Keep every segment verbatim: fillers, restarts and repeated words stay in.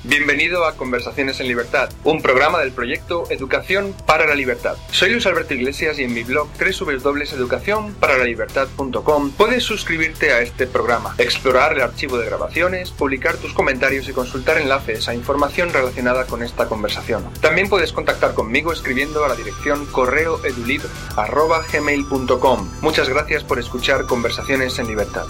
Bienvenido a Conversaciones en Libertad, un programa del proyecto Educación para la Libertad. Soy Luis Alberto Iglesias y en mi blog doble u doble u doble u punto educación para la libertad punto com puedes suscribirte a este programa, explorar el archivo de grabaciones, publicar tus comentarios y consultar enlaces a información relacionada con esta conversación. También puedes contactar conmigo escribiendo a la dirección correo edulibro arroba gmail punto com. Muchas gracias por escuchar Conversaciones en Libertad.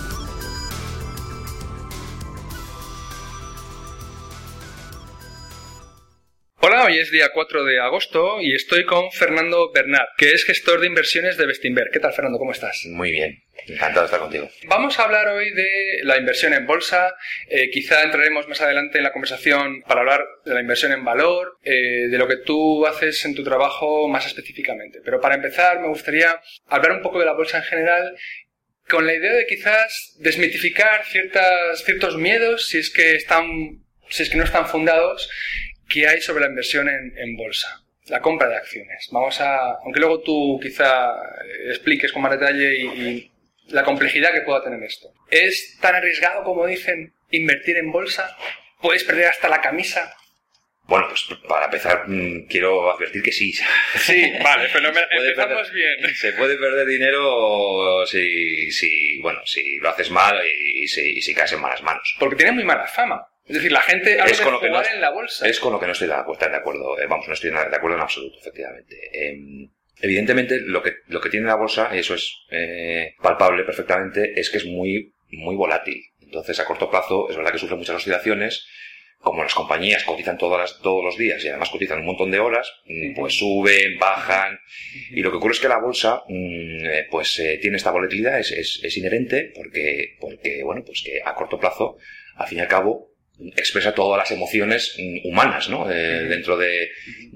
Hola, hoy es día cuatro de agosto y estoy con Fernando Bernat, que es gestor de inversiones de Bestinver. ¿Qué tal, Fernando? ¿Cómo estás? Muy bien, encantado de estar contigo. Vamos a hablar hoy de la inversión en bolsa. Eh, quizá entraremos más adelante en la conversación para hablar de la inversión en valor, eh, de lo que tú haces en tu trabajo más específicamente. Pero para empezar me gustaría hablar un poco de la bolsa en general, con la idea de quizás desmitificar ciertas, ciertos miedos, si es que están, si es que no están fundados, que hay sobre la inversión en, en bolsa, la compra de acciones. Vamos a, aunque luego tú quizá expliques con más detalle y, y la complejidad que pueda tener esto. ¿Es tan arriesgado como dicen invertir en bolsa? ¿Puedes perder hasta la camisa? Bueno, pues para empezar mmm, quiero advertir que sí. Sí, vale, fenomenal. Empezamos perder, bien. Se puede perder dinero si, si, bueno, si lo haces mal y, y, si, y si caes en malas manos. Porque tiene muy mala fama. Es decir, la gente habla es de con lo que jugar no, en la bolsa. Es con lo que no estoy de acuerdo, de acuerdo. Eh, vamos, no estoy de acuerdo en absoluto, efectivamente. Eh, evidentemente, lo que, lo que tiene la bolsa, y eso es eh, palpable perfectamente, es que es muy, muy volátil. Entonces, a corto plazo, es verdad que sufre muchas oscilaciones. Como las compañías cotizan todas las, todos los días y además cotizan un montón de horas, uh-huh. pues suben, bajan. Uh-huh. Y lo que ocurre es que la bolsa, pues eh, tiene esta volatilidad, es, es, es inherente, porque, porque, bueno, pues que a corto plazo, al fin y al cabo, expresa todas las emociones humanas, ¿no? Eh, uh-huh. Dentro de,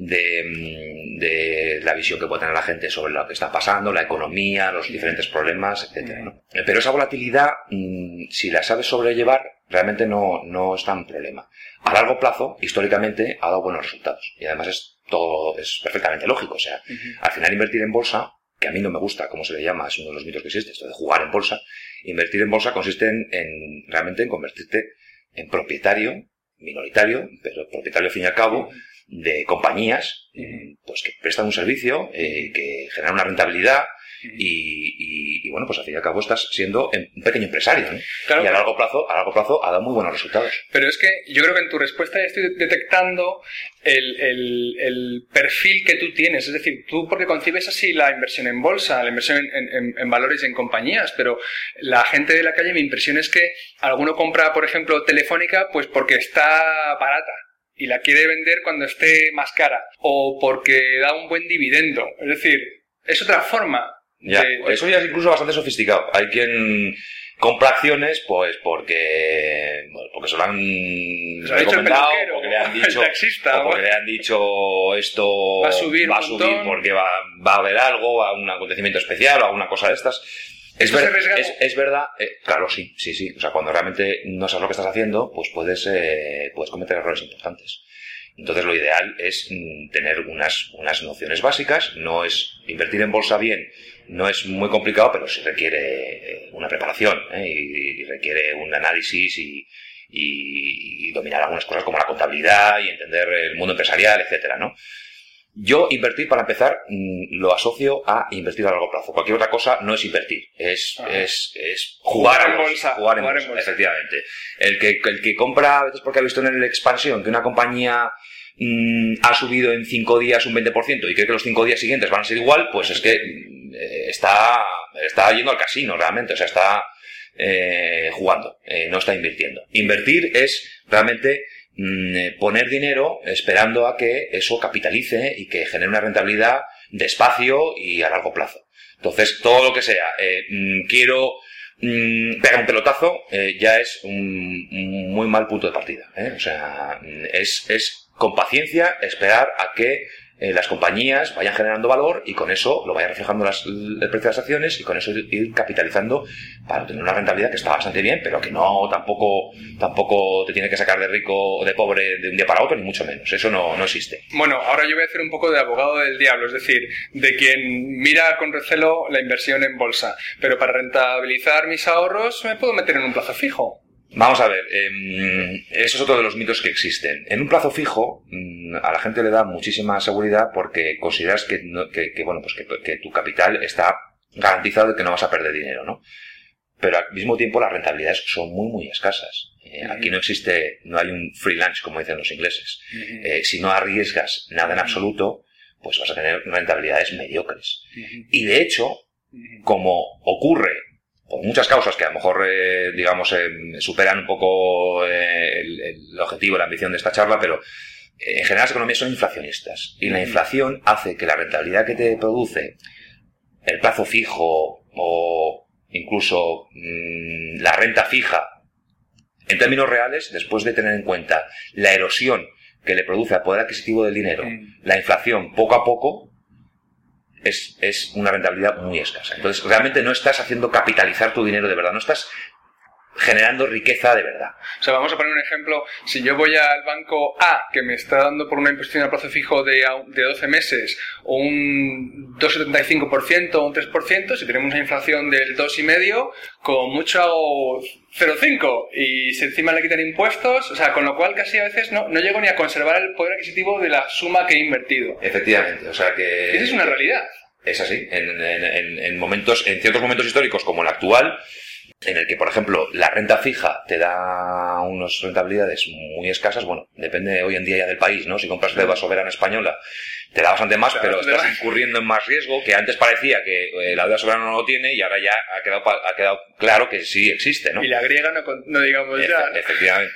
de, de la visión que puede tener la gente sobre lo que está pasando, la economía, los diferentes problemas, etcétera, ¿no? Pero esa volatilidad, si la sabes sobrellevar, realmente no, no es tan problema. A largo plazo, históricamente, ha dado buenos resultados. Y además es todo, es perfectamente lógico. O sea, uh-huh. al final invertir en bolsa, que a mí no me gusta, como se le llama, es uno de los mitos que existe, esto de jugar en bolsa. Invertir en bolsa consiste en, en realmente en convertirte en propietario, minoritario, pero propietario al fin y al cabo, de compañías, uh-huh. pues que prestan un servicio, eh, que generan una rentabilidad, uh-huh. y, y, y bueno, pues al fin y al cabo estás siendo un pequeño empresario, ¿no? Claro, y a largo plazo, a largo plazo ha dado muy buenos resultados. Pero es que yo creo que en tu respuesta ya estoy detectando el, el, el perfil que tú tienes, es decir, tú porque concibes así la inversión en bolsa, la inversión en, en, en valores y en compañías, pero la gente de la calle, mi impresión es que alguno compra, por ejemplo, Telefónica, pues porque está barata y la quiere vender cuando esté más cara, o porque da un buen dividendo. Es decir, es otra forma. Ya, de... eso ya es incluso bastante sofisticado. Hay quien compra acciones pues porque porque se lo han se recomendado, peluquero, porque le han dicho, el taxista, o porque le han dicho esto va a subir, va a subir porque va, va a haber algo, va a un acontecimiento especial o alguna cosa de estas. Es, ver, es, es verdad, eh, claro, sí, sí, sí. O sea, cuando realmente no sabes lo que estás haciendo, pues puedes, eh, puedes cometer errores importantes. Entonces, lo ideal es mm, tener unas, unas nociones básicas. No es invertir en bolsa bien, no es muy complicado, pero sí requiere una preparación, ¿eh? y, y requiere un análisis y, y, y dominar algunas cosas como la contabilidad y entender el mundo empresarial, etcétera, ¿no? Yo invertir, para empezar, lo asocio a invertir a largo plazo. Cualquier otra cosa no es invertir, es, ah. es, es jugar, jugar en los, bolsa. Jugar en, jugar bolsa, en bolsa, efectivamente. El que, el que compra, a veces porque ha visto en el expansión que una compañía mmm, ha subido en cinco días un veinte por ciento y cree que los cinco días siguientes van a ser igual, pues es que eh, está, está yendo al casino realmente, o sea, está eh, jugando, eh, no está invirtiendo. Invertir es realmente poner dinero esperando a que eso capitalice y que genere una rentabilidad despacio y a largo plazo. Entonces, todo lo que sea, eh, quiero mm, pegar un pelotazo, eh, ya es un, un muy mal punto de partida, ¿eh? O sea, es, es con paciencia esperar a que eh, las compañías vayan generando valor y con eso lo vayan reflejando las, el precio de las acciones y con eso ir, ir capitalizando para tener una rentabilidad que está bastante bien, pero que no tampoco tampoco te tiene que sacar de rico o de pobre de un día para otro, ni mucho menos. Eso no, no existe. Bueno, ahora yo voy a hacer un poco de abogado del diablo, es decir, de quien mira con recelo la inversión en bolsa, pero para rentabilizar mis ahorros me puedo meter en un plazo fijo. Vamos a ver, eh, eso es otro de los mitos que existen. En un plazo fijo, mm, a la gente le da muchísima seguridad porque consideras que, no, que, que bueno, pues que, que tu capital está garantizado de que no vas a perder dinero, ¿no? Pero al mismo tiempo las rentabilidades son muy, muy escasas. Eh, uh-huh. Aquí no existe, no hay un free lunch, como dicen los ingleses. Uh-huh. Eh, si no arriesgas nada en absoluto, pues vas a tener rentabilidades mediocres. Uh-huh. Y de hecho, uh-huh. como ocurre por muchas causas que a lo mejor, eh, digamos, eh, superan un poco eh, el, el objetivo, la ambición de esta charla, pero eh, en general las economías son inflacionistas. Y la inflación hace que la rentabilidad que te produce el plazo fijo o incluso mmm, la renta fija, en términos reales, después de tener en cuenta la erosión que le produce al poder adquisitivo del dinero, la inflación poco a poco, Es, es una rentabilidad muy escasa. Entonces, realmente no estás haciendo capitalizar tu dinero de verdad, no estás generando riqueza de verdad. O sea, vamos a poner un ejemplo. Si yo voy al banco A, que me está dando por una inversión a plazo fijo de, de doce meses, o un dos coma setenta y cinco por ciento o un tres por ciento, si tenemos una inflación del dos coma cinco por ciento, con mucho hago cero coma cinco y si encima le quitan impuestos, o sea, con lo cual casi a veces no, no llego ni a conservar el poder adquisitivo de la suma que he invertido. Efectivamente, o sea que... Esa es una realidad. Es así. En, en, en, en momentos, en ciertos momentos históricos como el actual, en el que, por ejemplo, la renta fija te da unas rentabilidades muy escasas, bueno, depende hoy en día ya del país, ¿no? Si compras deuda soberana española, te da bastante más, claro, pero estás incurriendo en más riesgo, que antes parecía que eh, la deuda soberana no lo tiene y ahora ya ha quedado, ha quedado claro que sí existe, ¿no? Y la griega no, no digamos Efe, ya. Efectivamente.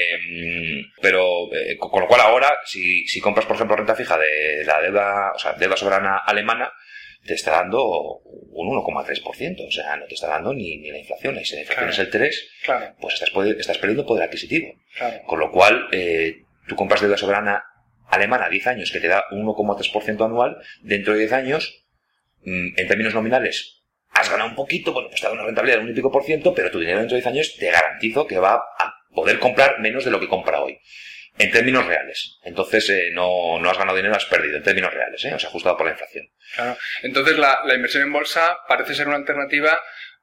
eh, pero, eh, con lo cual ahora, si, si compras, por ejemplo, renta fija de la deuda, o sea, deuda soberana alemana, te está dando un uno coma tres por ciento, o sea, no te está dando ni, ni la inflación, y si la inflación claro. es el tres, claro. pues estás, estás perdiendo poder adquisitivo. Claro. Con lo cual, eh, tú compras deuda soberana alemana a diez años que te da un uno coma tres por ciento anual, dentro de diez años, mmm, en términos nominales, has ganado un poquito, bueno, pues te da una rentabilidad de un y pico por ciento, pero tu dinero dentro de diez años te garantizo que va a poder comprar menos de lo que compra hoy. En términos reales. Entonces, eh, no, no has ganado dinero, has perdido. En términos reales, ¿eh? O sea, ajustado por la inflación. Claro. Entonces, la, la inversión en bolsa parece ser una alternativa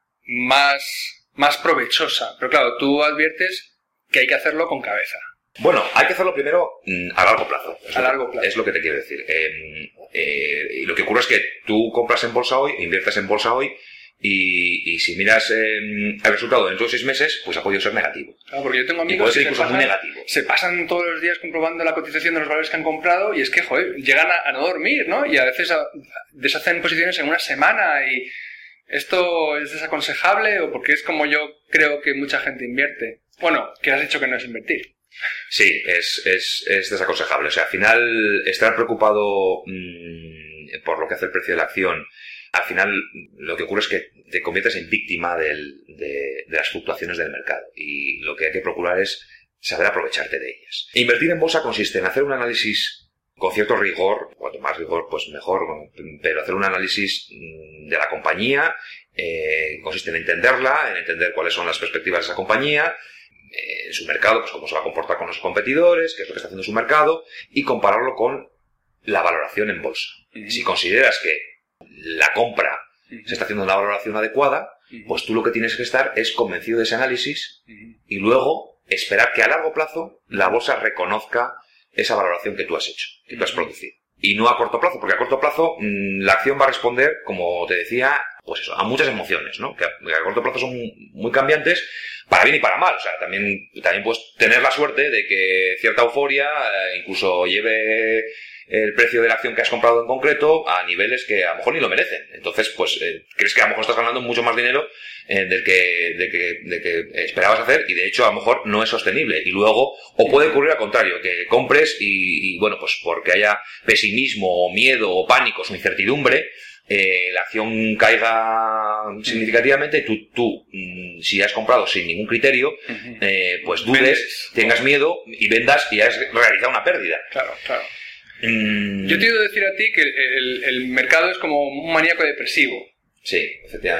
más, más provechosa. Pero claro, tú adviertes que hay que hacerlo con cabeza. Bueno, hay que hacerlo primero mmm, a largo plazo. A largo plazo. Es lo que te quiero decir. Eh, eh, y lo que ocurre es que tú compras en bolsa hoy, inviertes en bolsa hoy, Y, y si miras eh, el resultado dentro de seis meses, pues ha podido ser negativo. Claro, porque yo tengo amigos y puede ser que incluso se pasan, muy negativo. se pasan todos los días comprobando la cotización de los valores que han comprado y es que, joder, llegan a, a no dormir, ¿no? Y a veces a, deshacen posiciones en una semana y ¿esto es desaconsejable o porque es como yo creo que mucha gente invierte? Bueno, que has dicho que no es invertir. Sí, es, es, es desaconsejable. O sea, al final, estar preocupado mmm, por lo que hace el precio de la acción, al final lo que ocurre es que te conviertes en víctima del, de, de las fluctuaciones del mercado y lo que hay que procurar es saber aprovecharte de ellas. Invertir en bolsa consiste en hacer un análisis con cierto rigor, cuanto más rigor pues mejor, pero hacer un análisis de la compañía, eh, consiste en entenderla, en entender cuáles son las perspectivas de esa compañía, eh, en su mercado, pues cómo se va a comportar con los competidores, qué es lo que está haciendo su mercado y compararlo con la valoración en bolsa. Uh-huh. Si consideras que la compra se está haciendo una valoración adecuada, pues tú lo que tienes que estar es convencido de ese análisis y luego esperar que a largo plazo la bolsa reconozca esa valoración que tú has hecho, que tú has producido. Y no a corto plazo, porque a corto plazo mmm, la acción va a responder, como te decía, pues eso, a muchas emociones, ¿no? Que a, que a corto plazo son muy cambiantes, para bien y para mal. O sea, también, también puedes tener la suerte de que cierta euforia eh, incluso lleve el precio de la acción que has comprado en concreto a niveles que a lo mejor ni lo merecen. Entonces, pues, eh, crees que a lo mejor estás ganando mucho más dinero eh, del que, de que, de que esperabas hacer y de hecho a lo mejor no es sostenible. Y luego, o puede ocurrir al contrario, que compres y, y bueno, pues porque haya pesimismo o miedo o pánicos o incertidumbre, eh, la acción caiga significativamente, tú, tú, si has comprado sin ningún criterio, eh, pues dudes, tengas miedo y vendas y has realizado una pérdida. Claro, claro. Yo te he oído decir a ti que el, el mercado es como un maníaco depresivo. Sí, efectivamente.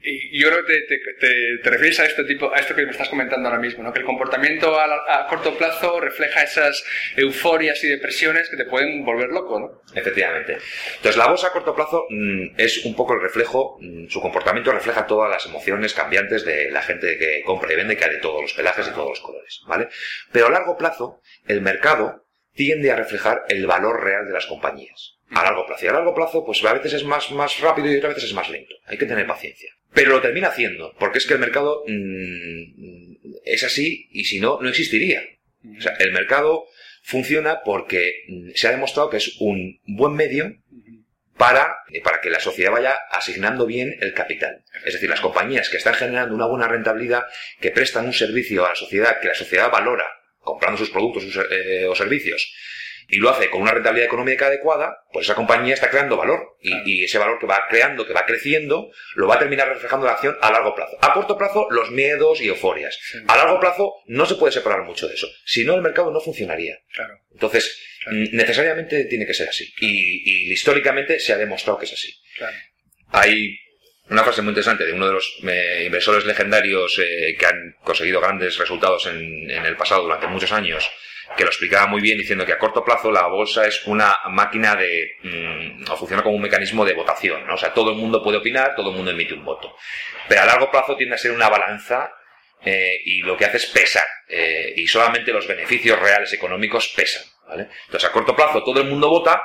Y yo creo que te, te, te, te refieres a esto, tipo, a esto que me estás comentando ahora mismo, ¿no? Que el comportamiento a, a corto plazo refleja esas euforias y depresiones que te pueden volver loco, ¿no? Efectivamente. Entonces, la bolsa a corto plazo mmm, es un poco el reflejo, mmm, su comportamiento refleja todas las emociones cambiantes de la gente que compra y vende, que hay de todos los pelajes y todos los colores, ¿vale? Pero a largo plazo, el mercado tiende a reflejar el valor real de las compañías. A largo plazo. Y a largo plazo, pues a veces es más, más rápido y otras veces es más lento. Hay que tener paciencia. Pero lo termina haciendo, porque es que el mercado mmm, es así y si no, no existiría. O sea, el mercado funciona porque se ha demostrado que es un buen medio para, para que la sociedad vaya asignando bien el capital. Es decir, las compañías que están generando una buena rentabilidad, que prestan un servicio a la sociedad, que la sociedad valora comprando sus productos sus, eh, o servicios, y lo hace con una rentabilidad económica adecuada, pues esa compañía está creando valor. Y, claro. y ese valor que va creando, que va creciendo, lo va a terminar reflejando la acción a largo plazo. A corto plazo, los miedos y euforias. Sí. A largo plazo, no se puede separar mucho de eso. Si no, el mercado no funcionaría. Claro. Entonces, claro. necesariamente tiene que ser así. Claro. Y, y históricamente se ha demostrado que es así. Claro. Hay una frase muy interesante de uno de los eh, inversores legendarios eh, que han conseguido grandes resultados en, en el pasado durante muchos años, que lo explicaba muy bien diciendo que a corto plazo la bolsa es una máquina de... Mmm, o funciona como un mecanismo de votación, ¿no? O sea, todo el mundo puede opinar, todo el mundo emite un voto. Pero a largo plazo tiende a ser una balanza eh, y lo que hace es pesar. Eh, y solamente los beneficios reales económicos pesan, ¿vale? Entonces, a corto plazo todo el mundo vota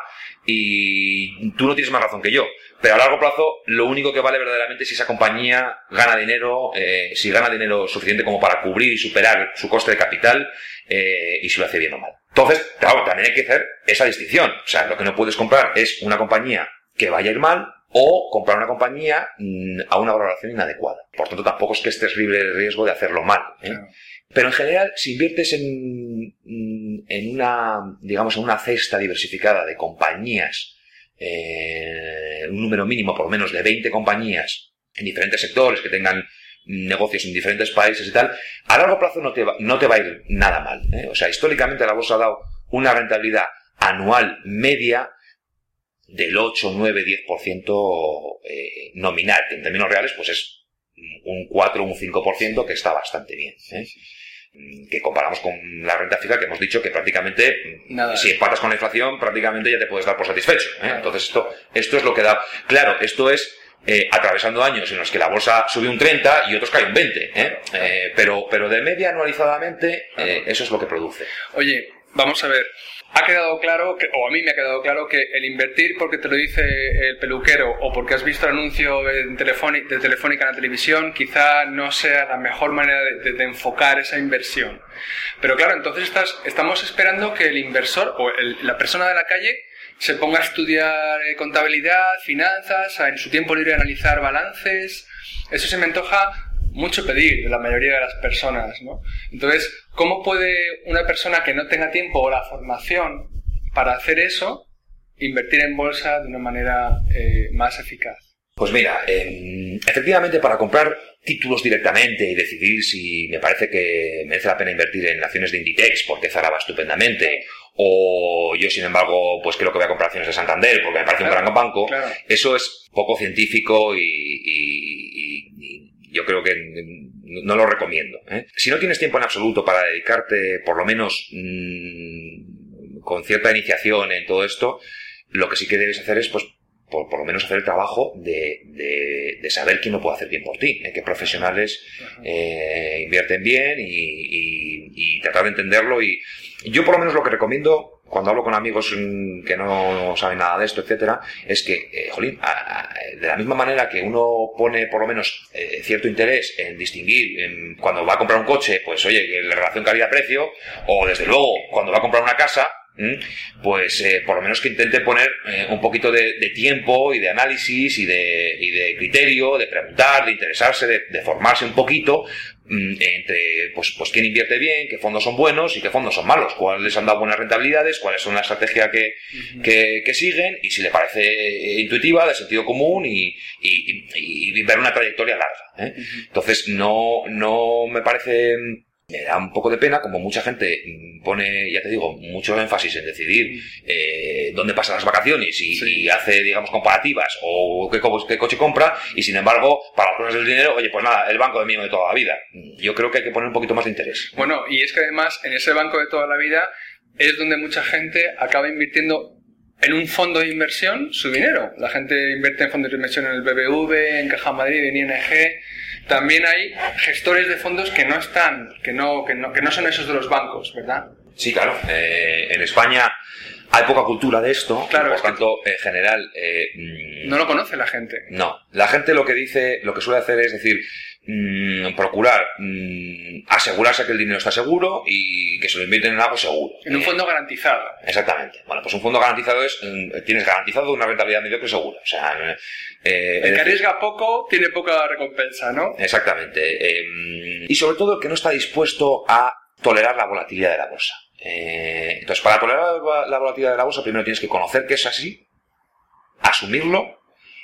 y tú no tienes más razón que yo. Pero a largo plazo, lo único que vale verdaderamente es si esa compañía gana dinero, eh, si gana dinero suficiente como para cubrir y superar su coste de capital, eh, y si lo hace bien o mal. Entonces, claro, también hay que hacer esa distinción. O sea, lo que no puedes comprar es una compañía que vaya a ir mal o comprar una compañía mmm, a una valoración inadecuada. Por tanto, tampoco es que estés libre del riesgo de hacerlo mal, ¿eh? Claro. Pero en general, si inviertes en, en una, digamos, en una cesta diversificada de compañías, Eh, un número mínimo por lo menos de veinte compañías en diferentes sectores que tengan negocios en diferentes países y tal, a largo plazo no te va, no te va a ir nada mal, ¿eh? O sea, históricamente la bolsa ha dado una rentabilidad anual media del ocho, nueve, diez por ciento eh, nominal, que en términos reales pues es un cuatro, un cinco por ciento, que está bastante bien, ¿eh? Que comparamos con la renta fija, que hemos dicho que prácticamente, Nada si empatas con la inflación, prácticamente ya te puedes dar por satisfecho, ¿eh? Claro. Entonces esto, esto es lo que da. Claro, esto es eh, atravesando años en los que la bolsa subió un treinta y otros cae un veinte, ¿eh? Eh, pero, pero de media anualizadamente, eh, eso es lo que produce. Oye, vamos a ver. Ha quedado claro, que, o a mí me ha quedado claro, que el invertir porque te lo dice el peluquero o porque has visto el anuncio de Telefónica, de Telefónica en la televisión, quizá no sea la mejor manera de, de, de enfocar esa inversión. Pero claro, entonces estás, estamos esperando que el inversor o el, la persona de la calle se ponga a estudiar contabilidad, finanzas, a, en su tiempo libre a analizar balances. Eso se me antoja mucho pedir de la mayoría de las personas, ¿no? Entonces, ¿cómo puede una persona que no tenga tiempo o la formación para hacer eso invertir en bolsa de una manera eh, más eficaz? Pues mira, eh, efectivamente para comprar títulos directamente y decidir si me parece que merece la pena invertir en acciones de Inditex porque Zara va estupendamente, o yo sin embargo pues creo que voy a comprar acciones de Santander porque me parece claro, un gran banco, claro. Eso es poco científico y, y, y yo creo que no lo recomiendo, ¿eh? Si no tienes tiempo en absoluto para dedicarte por lo menos mmm, con cierta iniciación en todo esto, lo que sí que debes hacer es pues por, por lo menos hacer el trabajo de, de, de saber quién lo puede hacer bien por ti, ¿eh? Qué profesionales eh, invierten bien y, y, y tratar de entenderlo. Y yo por lo menos lo que recomiendo cuando hablo con amigos que no saben nada de esto, etcétera, es que, eh, jolín, a, a, de la misma manera que uno pone por lo menos eh, cierto interés en distinguir en, cuando va a comprar un coche, pues oye, la relación calidad-precio, o desde luego cuando va a comprar una casa, pues eh, por lo menos que intente poner eh, un poquito de, de tiempo y de análisis y de, y de criterio, de preguntar, de interesarse, de, de formarse un poquito mmm, entre pues, pues quién invierte bien, qué fondos son buenos y qué fondos son malos, cuáles les han dado buenas rentabilidades, cuáles son la estrategia que, uh-huh. que, que siguen y si le parece intuitiva, de sentido común y, y, y, y ver una trayectoria larga, ¿eh? Uh-huh. Entonces no, no me parece me da un poco de pena como mucha gente pone, ya te digo, mucho énfasis en decidir eh, dónde pasa las vacaciones y, sí. y hace, digamos, comparativas o qué, qué coche compra, y sin embargo, para las cosas del dinero, oye, pues nada, el banco de mío de toda la vida. Yo creo que hay que poner un poquito más de interés. Bueno, y es que además en ese banco de toda la vida es donde mucha gente acaba invirtiendo en un fondo de inversión su dinero. La gente invierte en fondos de inversión en el B B V, en Caja Madrid, en I N G. También hay gestores de fondos que no están, que no, que no, que no son esos de los bancos, ¿verdad? Sí, claro. Eh, en España hay poca cultura de esto, claro, por tanto, en general... Eh, no lo conoce la gente. No. La gente lo que dice, lo que suele hacer es decir... Mm, procurar mm, asegurarse que el dinero está seguro y que se lo invierten en algo seguro. En un fondo eh, garantizado. Exactamente. Bueno, pues un fondo garantizado es, mm, tienes garantizado una rentabilidad mediocre segura. O sea, eh, el que arriesga poco tiene poca recompensa, ¿no? Exactamente. Eh, y sobre todo el que no está dispuesto a tolerar la volatilidad de la bolsa. Eh, entonces, para tolerar la volatilidad de la bolsa, primero tienes que conocer que es así, asumirlo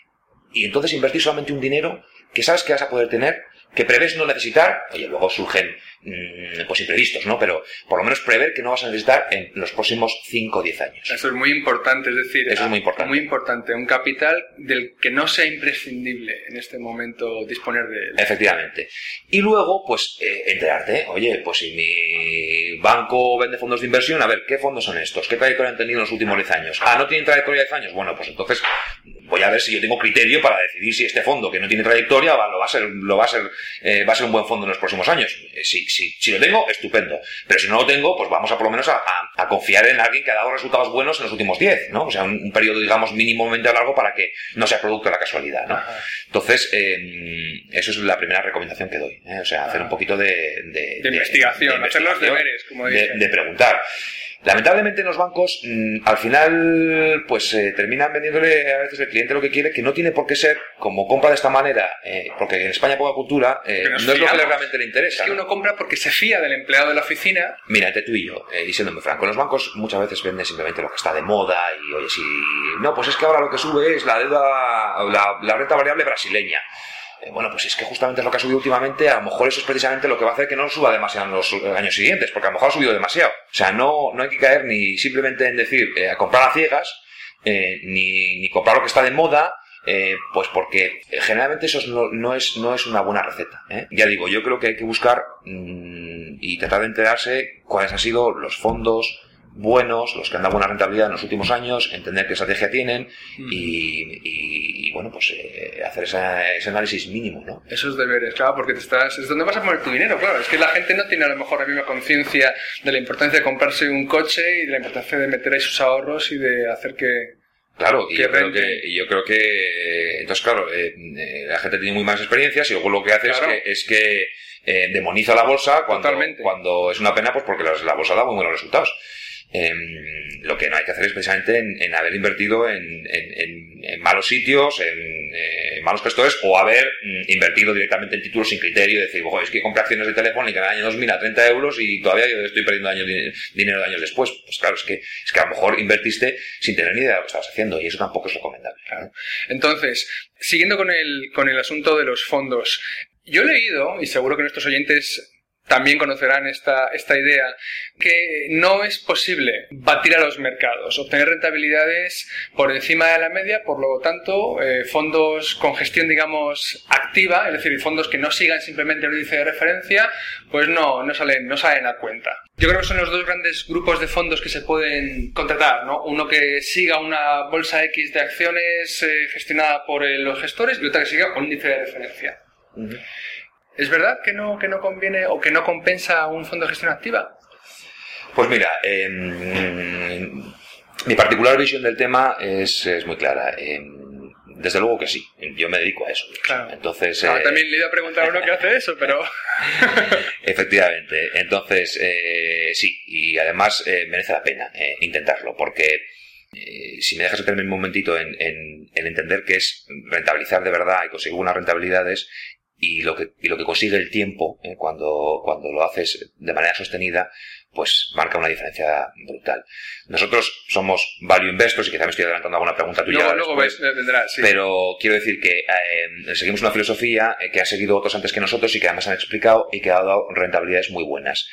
y entonces invertir solamente un dinero que sabes que vas a poder tener, que prevés no necesitar. Oye, luego surgen mmm, pues imprevistos, ¿no? Pero por lo menos prever que no vas a necesitar en los próximos cinco o diez años. Eso es muy importante, es decir, eso es muy importante. Muy importante, un capital del que no sea imprescindible en este momento disponer de él. Efectivamente. Y luego, pues, eh, enterarte, oye, pues si mi banco vende fondos de inversión, a ver, ¿qué fondos son estos? ¿Qué trayectoria han tenido en los últimos diez años? Ah, ¿no tienen trayectoria de diez años? Bueno, pues entonces voy a ver si yo tengo criterio para decidir si este fondo que no tiene trayectoria va, lo va a ser, lo va a ser, eh, va a ser un buen fondo en los próximos años. Eh, si, si, si lo tengo, estupendo. Pero si no lo tengo, pues vamos a por lo menos a, a, a confiar en alguien que ha dado resultados buenos en los últimos diez, ¿no? O sea, un, un periodo, digamos, mínimamente largo para que no sea producto de la casualidad, ¿no? Ajá. Entonces, eh, eso es la primera recomendación que doy, ¿eh? O sea, hacer un poquito de... De, de, de investigación, de hacer los deberes, como dicen. De, de preguntar. Lamentablemente en los bancos, mmm, al final, pues eh, terminan vendiéndole a veces el cliente lo que quiere, que no tiene por qué ser, como compra de esta manera, eh, porque en España hay poca cultura, eh, no es lo que le realmente le interesa. Es que ¿no? uno compra porque se fía del empleado de la oficina. Mira, entre tú y yo, eh, y siéndome franco, en los bancos muchas veces venden simplemente lo que está de moda y, oye, si... No, pues es que ahora lo que sube es la deuda, la, la renta variable brasileña. Bueno, pues es que justamente es lo que ha subido últimamente, a lo mejor eso es precisamente lo que va a hacer que no suba demasiado en los años siguientes, porque a lo mejor ha subido demasiado. O sea, no, no hay que caer ni simplemente en decir, eh, a comprar a ciegas, eh, ni, ni comprar lo que está de moda, eh, pues porque generalmente eso no, no, es, no es una buena receta, ¿eh? Ya digo, yo creo que hay que buscar mmm, y tratar de enterarse cuáles han sido los fondos buenos, los que han dado buena rentabilidad en los últimos años, entender qué estrategia tienen y, y, y bueno, pues eh, hacer esa, ese análisis mínimo, ¿no? Esos deberes, claro, porque te estás, es donde vas a poner tu dinero, claro. Es que la gente no tiene a lo mejor la misma conciencia de la importancia de comprarse un coche y de la importancia de meter ahí sus ahorros y de hacer que... Claro, y yo, creo que, y yo creo que... Entonces, claro, eh, eh, la gente tiene muy malas experiencias y luego lo que hace claro. es que... Es que eh, demoniza la bolsa cuando, cuando es una pena, pues porque la, la bolsa da muy buenos resultados. Eh, lo que no hay que hacer es precisamente en, en haber invertido en, en, en, en malos sitios, en, eh, en malos gestores, o haber mm, invertido directamente en títulos sin criterio y decir, es que compré acciones de Telefónica en el año dos mil a treinta euros y todavía yo estoy perdiendo años, dinero de años después. Pues claro, es que, es que a lo mejor invertiste sin tener ni idea de lo que estabas haciendo y eso tampoco es recomendable. Claro. Entonces, siguiendo con el, con el asunto de los fondos, yo he leído, y seguro que nuestros oyentes también conocerán esta, esta idea, que no es posible batir a los mercados, obtener rentabilidades por encima de la media, por lo tanto, eh, fondos con gestión, digamos, activa, es decir, fondos que no sigan simplemente el índice de referencia, pues no, no salen, no salen a cuenta. Yo creo que son los dos grandes grupos de fondos que se pueden contratar, ¿no? Uno que siga una bolsa X de acciones eh, gestionada por eh, los gestores y otra que siga un índice de referencia. Uh-huh. ¿Es verdad que no, que no conviene o que no compensa un fondo de gestión activa? Pues mira, eh, mi particular visión del tema es, es muy clara. Eh, desde luego que sí, yo me dedico a eso. Claro. Entonces, claro, eh, también le iba a preguntar a uno que hace eso, pero... Efectivamente, entonces eh, sí, y además eh, merece la pena eh, intentarlo, porque... Eh, si me dejas detenerme un momentito en, en, en entender qué es rentabilizar de verdad y conseguir buenas rentabilidades y lo que, y lo que consigue el tiempo eh, cuando, cuando lo haces de manera sostenida, pues marca una diferencia brutal. Nosotros somos value investors, y quizá me estoy adelantando alguna pregunta tuya. Luego, luego ves, vendrá, sí. Pero quiero decir que eh, seguimos una filosofía que ha seguido otros antes que nosotros y que además han explicado y que ha dado rentabilidades muy buenas.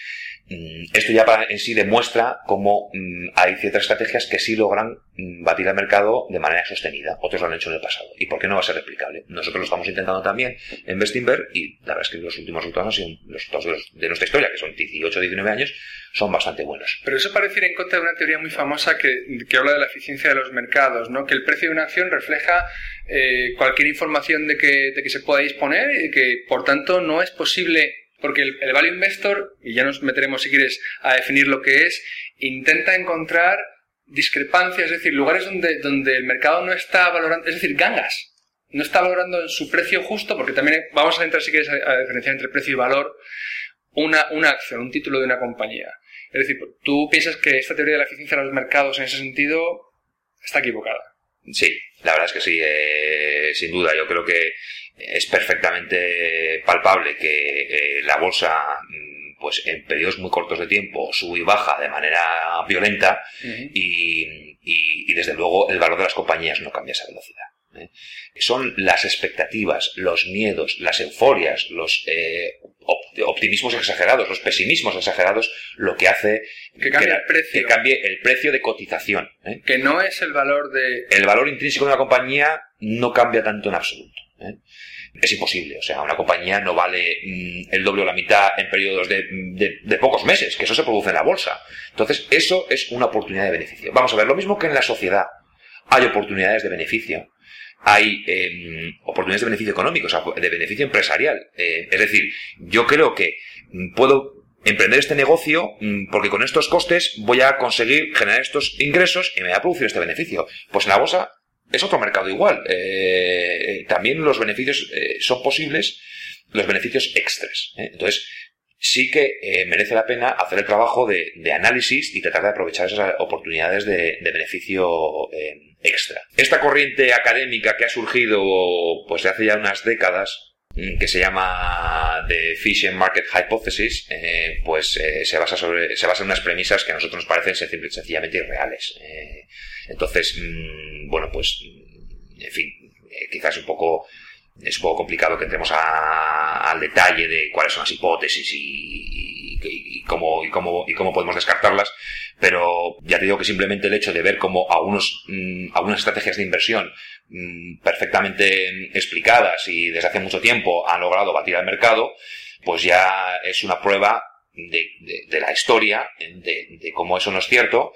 Esto ya para, en sí demuestra cómo mmm, hay ciertas estrategias que sí logran mmm, batir al mercado de manera sostenida. Otros lo han hecho en el pasado. ¿Y por qué no va a ser replicable? Nosotros lo estamos intentando también en Bestinver, y la verdad es que los últimos resultados, los resultados de, los, de nuestra historia, que son dieciocho, diecinueve años, son bastante buenos. Pero eso parece ir en contra de una teoría muy famosa que, que habla de la eficiencia de los mercados, ¿no? Que el precio de una acción refleja eh, cualquier información de que, de que se pueda disponer, y que por tanto no es posible. Porque el, el value investor, y ya nos meteremos si quieres a definir lo que es, intenta encontrar discrepancias, es decir, lugares donde, donde el mercado no está valorando, es decir, gangas, no está valorando su precio justo, porque también vamos a entrar si quieres a, a diferenciar entre precio y valor, una, una acción, un título de una compañía. Es decir, tú piensas que esta teoría de la eficiencia de los mercados en ese sentido está equivocada. Sí, la verdad es que sí, eh, sin duda. Yo creo que es perfectamente palpable que eh, la bolsa, pues en periodos muy cortos de tiempo, sube y baja de manera violenta, uh-huh. y, y, y desde luego el valor de las compañías no cambia a esa velocidad. ¿eh? Son las expectativas, los miedos, las euforias, los eh, optimismos exagerados, los pesimismos exagerados, lo que hace que cambie, que, el, precio. que cambie el precio de cotización. ¿eh? Que no es el valor de... El valor intrínseco de una compañía no cambia tanto en absoluto. ¿eh? Es imposible, o sea, una compañía no vale mmm, el doble o la mitad en periodos de, de, de pocos meses, que eso se produce en la bolsa. Entonces, eso es una oportunidad de beneficio. Vamos a ver, lo mismo que en la sociedad. Hay oportunidades de beneficio. Hay eh, oportunidades de beneficio económico, o sea, de beneficio empresarial. Eh, es decir, yo creo que puedo emprender este negocio porque con estos costes voy a conseguir generar estos ingresos y me va a producir este beneficio. Pues en la bolsa es otro mercado igual. Eh, también los beneficios eh, son posibles, los beneficios extras. ¿eh? Entonces, sí que eh, merece la pena hacer el trabajo de, de análisis y tratar de aprovechar esas oportunidades de, de beneficio eh, extra. Esta corriente académica que ha surgido pues de hace ya unas décadas, que se llama The Efficient Market Hypothesis, eh, pues eh, se basa sobre se basa en unas premisas que a nosotros nos parecen sencillamente, sencillamente irreales. Eh, entonces, mmm, bueno, pues, en fin, eh, quizás un poco es un poco complicado que entremos a, al detalle de cuáles son las hipótesis y, y, y, cómo, y, cómo, y cómo podemos descartarlas, pero ya te digo que simplemente el hecho de ver cómo algunos, mmm, algunas estrategias de inversión mmm, perfectamente explicadas y desde hace mucho tiempo han logrado batir al mercado, pues ya es una prueba de, de, de la historia, de, de cómo eso no es cierto.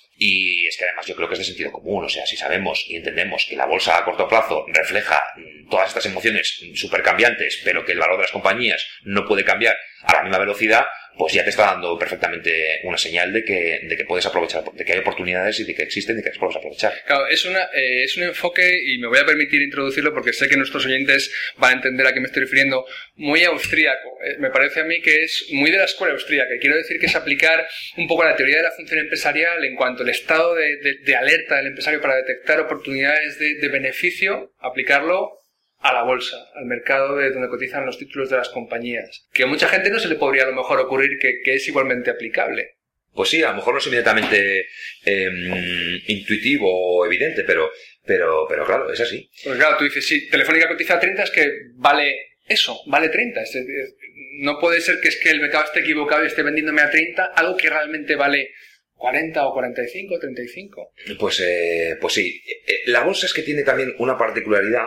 Y es que además yo creo que es de sentido común, o sea, si sabemos y entendemos que la bolsa a corto plazo refleja todas estas emociones súper cambiantes, pero que el valor de las compañías no puede cambiar a la misma velocidad, pues ya te está dando perfectamente una señal de que, de que puedes aprovechar, de que hay oportunidades y de que existen y de que las puedes aprovechar. Claro, es, una, eh, es un enfoque, y me voy a permitir introducirlo porque sé que nuestros oyentes van a entender a qué me estoy refiriendo, muy austríaco. Eh, me parece a mí que es muy de la escuela austríaca, y quiero decir que es aplicar un poco la teoría de la función empresarial en cuanto al estado de, de, de alerta del empresario para detectar oportunidades de, de beneficio, aplicarlo a la bolsa, al mercado de donde cotizan los títulos de las compañías. Que a mucha gente no se le podría a lo mejor ocurrir que, que es igualmente aplicable. Pues sí, a lo mejor no es inmediatamente eh, intuitivo o evidente, pero, pero, pero claro, es así. Pues claro, tú dices, si Telefónica cotiza a treinta, es que vale eso, vale treinta. Es, es, no puede ser que es que el mercado esté equivocado y esté vendiéndome a treinta algo que realmente vale cuarenta o cuarenta y cinco, treinta y cinco. Pues, eh, pues sí. La bolsa es que tiene también una particularidad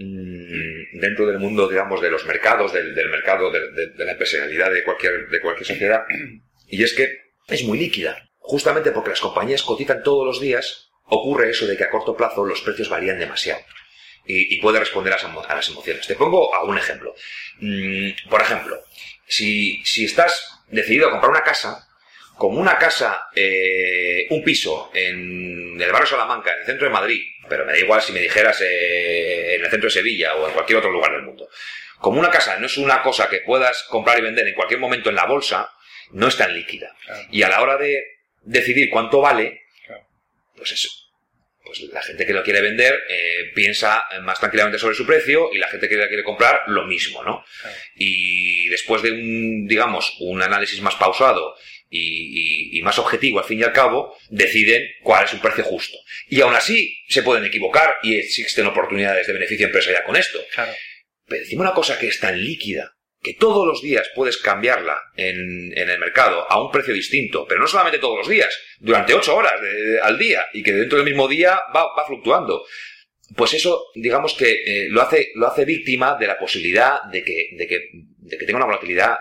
dentro del mundo, digamos, de los mercados, del, del mercado, de, de, de la empresarialidad de cualquier, de cualquier sociedad, y es que es muy líquida. Justamente porque las compañías cotizan todos los días, ocurre eso de que a corto plazo los precios varían demasiado y, y puede responder a, a las emociones. Te pongo algún ejemplo. Mm, por ejemplo, si, si estás decidido a comprar una casa, como una casa, eh, un piso en el barrio Salamanca, en el centro de Madrid, pero me da igual si me dijeras eh, en el centro de Sevilla o en cualquier otro lugar del mundo. Como una casa no es una cosa que puedas comprar y vender en cualquier momento en la bolsa, no es tan líquida. Claro. Y a la hora de decidir cuánto vale, claro, pues eso. Pues la gente que lo quiere vender eh, piensa más tranquilamente sobre su precio, y la gente que la quiere comprar lo mismo, ¿no? Claro. Y después de un, digamos, un análisis más pausado y, y, y más objetivo, al fin y al cabo, deciden cuál es un precio justo. Y aún así se pueden equivocar y existen oportunidades de beneficio empresarial con esto. Claro. Pero decimos una cosa que es tan líquida, que todos los días puedes cambiarla en, en el mercado a un precio distinto, pero no solamente todos los días, durante ocho horas de, de, al día, y que dentro del mismo día va, va fluctuando. Pues eso, digamos que eh, lo hace lo hace víctima de la posibilidad de que de que, de que tenga una volatilidad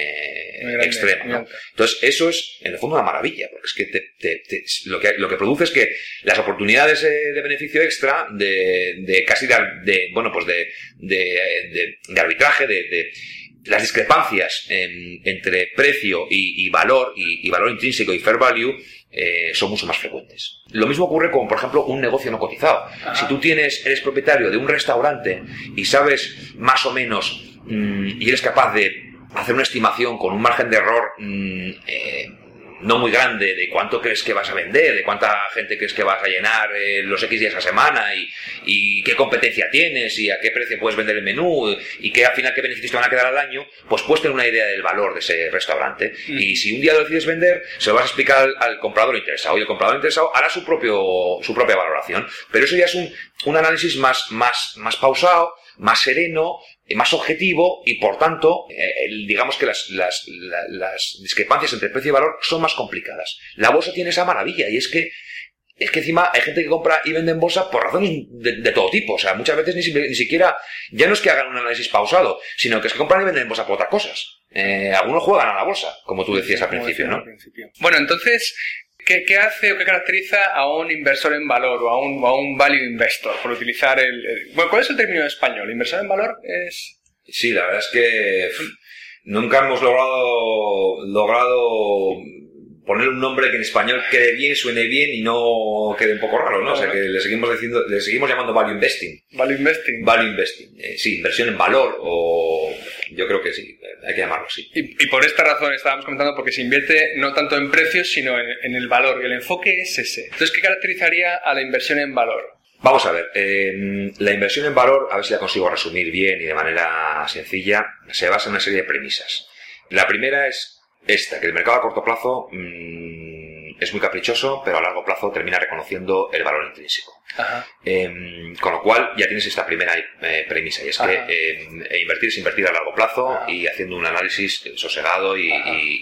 eh, grande, extrema, ¿no? Entonces, eso es, en el fondo, una maravilla, porque es que te, te, te, lo que lo que produce es que las oportunidades eh, de beneficio extra, de, de casi de, de bueno, pues de, de, de, de arbitraje, de, de las discrepancias en, entre precio y, y valor, y, y valor intrínseco y fair value, Eh, son mucho más frecuentes. Lo mismo ocurre con, por ejemplo, un negocio no cotizado. Ajá. Si tú tienes, eres propietario de un restaurante y sabes más o menos mmm, y eres capaz de hacer una estimación con un margen de error mmm, eh, no muy grande de cuánto crees que vas a vender, de cuánta gente crees que vas a llenar eh, los X días a semana y, y qué competencia tienes y a qué precio puedes vender el menú y qué al final qué beneficios te van a quedar al año, pues puedes tener una idea del valor de ese restaurante. Mm. Y si un día lo decides vender, se lo vas a explicar al, al comprador interesado y el comprador interesado hará su propio su propia valoración. Pero eso ya es un, un análisis más, más, más pausado, más sereno, más objetivo y, por tanto, eh, digamos que las, las, las, las discrepancias entre precio y valor son más complicadas. La bolsa tiene esa maravilla y es que es que encima hay gente que compra y vende en bolsa por razones de, de todo tipo. O sea, muchas veces ni, ni siquiera, ya no es que hagan un análisis pausado, sino que es que compran y venden en bolsa por otras cosas. Eh, algunos juegan a la bolsa, como tú decías al principio, ¿no? Al principio. Bueno, entonces, ¿Qué, ¿qué hace o qué caracteriza a un inversor en valor o a un, o a un value investor? Por utilizar el, el... Bueno, ¿cuál es el término en español? ¿Inversor en valor? Es... Sí, la verdad es que pff, nunca hemos logrado logrado poner un nombre que en español quede bien, suene bien y no quede un poco raro, ¿no? O sea, que le seguimos diciendo, le seguimos llamando value investing. Value investing. Value investing. Eh, sí, inversión en valor o... Yo creo que sí, hay que llamarlo así. Y, y por esta razón estábamos comentando, porque se invierte no tanto en precios, sino en, en el valor. Y el enfoque es ese. Entonces, ¿qué caracterizaría a la inversión en valor? Vamos a ver, eh, la inversión en valor, a ver si la consigo resumir bien y de manera sencilla, se basa en una serie de premisas. La primera es esta, que el mercado a corto plazo mmm, es muy caprichoso, pero a largo plazo termina reconociendo el valor intrínseco. Ajá. Eh, con lo cual ya tienes esta primera eh, premisa, y es Ajá. que eh, invertir es invertir a largo plazo Ajá. y haciendo un análisis sosegado y,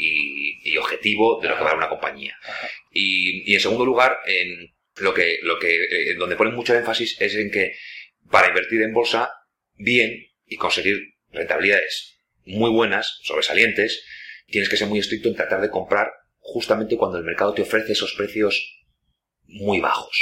y, y, y objetivo de lo Ajá. que va a una compañía. Y, y en segundo lugar, en lo que, lo que, eh, donde ponen mucho énfasis es en que para invertir en bolsa bien y conseguir rentabilidades muy buenas, sobresalientes, tienes que ser muy estricto en tratar de comprar justamente cuando el mercado te ofrece esos precios muy bajos.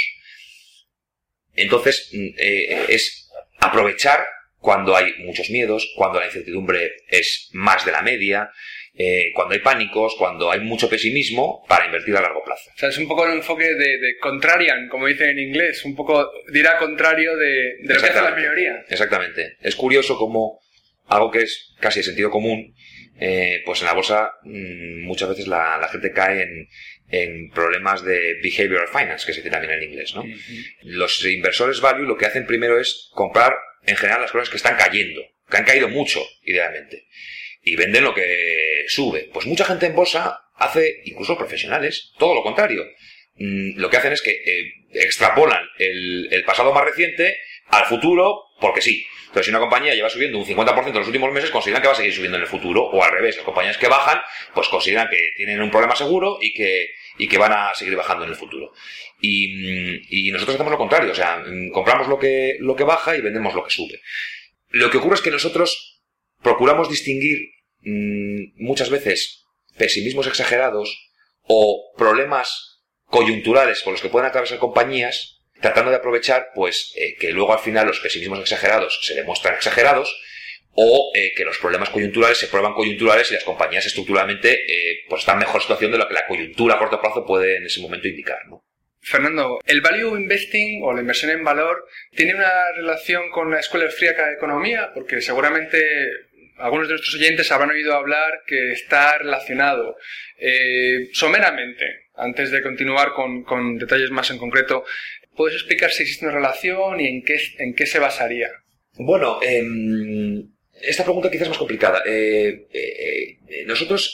Entonces, eh, es aprovechar cuando hay muchos miedos, cuando la incertidumbre es más de la media, eh, cuando hay pánicos, cuando hay mucho pesimismo, para invertir a largo plazo. O sea, es un poco el enfoque de, de contrarian, como dicen en inglés, un poco dirá contrario de, de lo que hace la mayoría. Exactamente. Es curioso como algo que es casi de sentido común, eh, pues en la bolsa mmm, muchas veces la, la gente cae en, en problemas de behavioral finance, que se dice también en inglés, ¿no? Uh-huh. Los inversores value lo que hacen primero es comprar en general las cosas que están cayendo, que han caído mucho, idealmente, y venden lo que sube. Pues mucha gente en bolsa hace, incluso profesionales, todo lo contrario. Mm, lo que hacen es que eh, extrapolan el, el pasado más reciente al futuro porque sí. Entonces, si una compañía lleva subiendo un cincuenta por ciento en los últimos meses, consideran que va a seguir subiendo en el futuro, o al revés, las compañías que bajan, pues consideran que tienen un problema seguro y que, y que van a seguir bajando en el futuro. Y, y nosotros hacemos lo contrario, o sea, compramos lo que, lo que baja y vendemos lo que sube. Lo que ocurre es que nosotros procuramos distinguir mmm, muchas veces pesimismos exagerados o problemas coyunturales por los que pueden atravesar compañías, tratando de aprovechar pues eh, que luego al final los pesimismos exagerados se demuestran exagerados, o eh, que los problemas coyunturales se prueban coyunturales y las compañías estructuralmente eh, pues están en mejor situación de lo que la coyuntura a corto plazo puede en ese momento indicar, ¿no? Fernando, ¿el value investing o la inversión en valor tiene una relación con la escuela austríaca de economía? Porque seguramente algunos de nuestros oyentes habrán oído hablar que está relacionado. Eh, someramente, antes de continuar con, con detalles más en concreto, ¿puedes explicar si existe una relación y en qué, en qué se basaría? Bueno, eh, esta pregunta quizás es más complicada. Eh, eh, eh, nosotros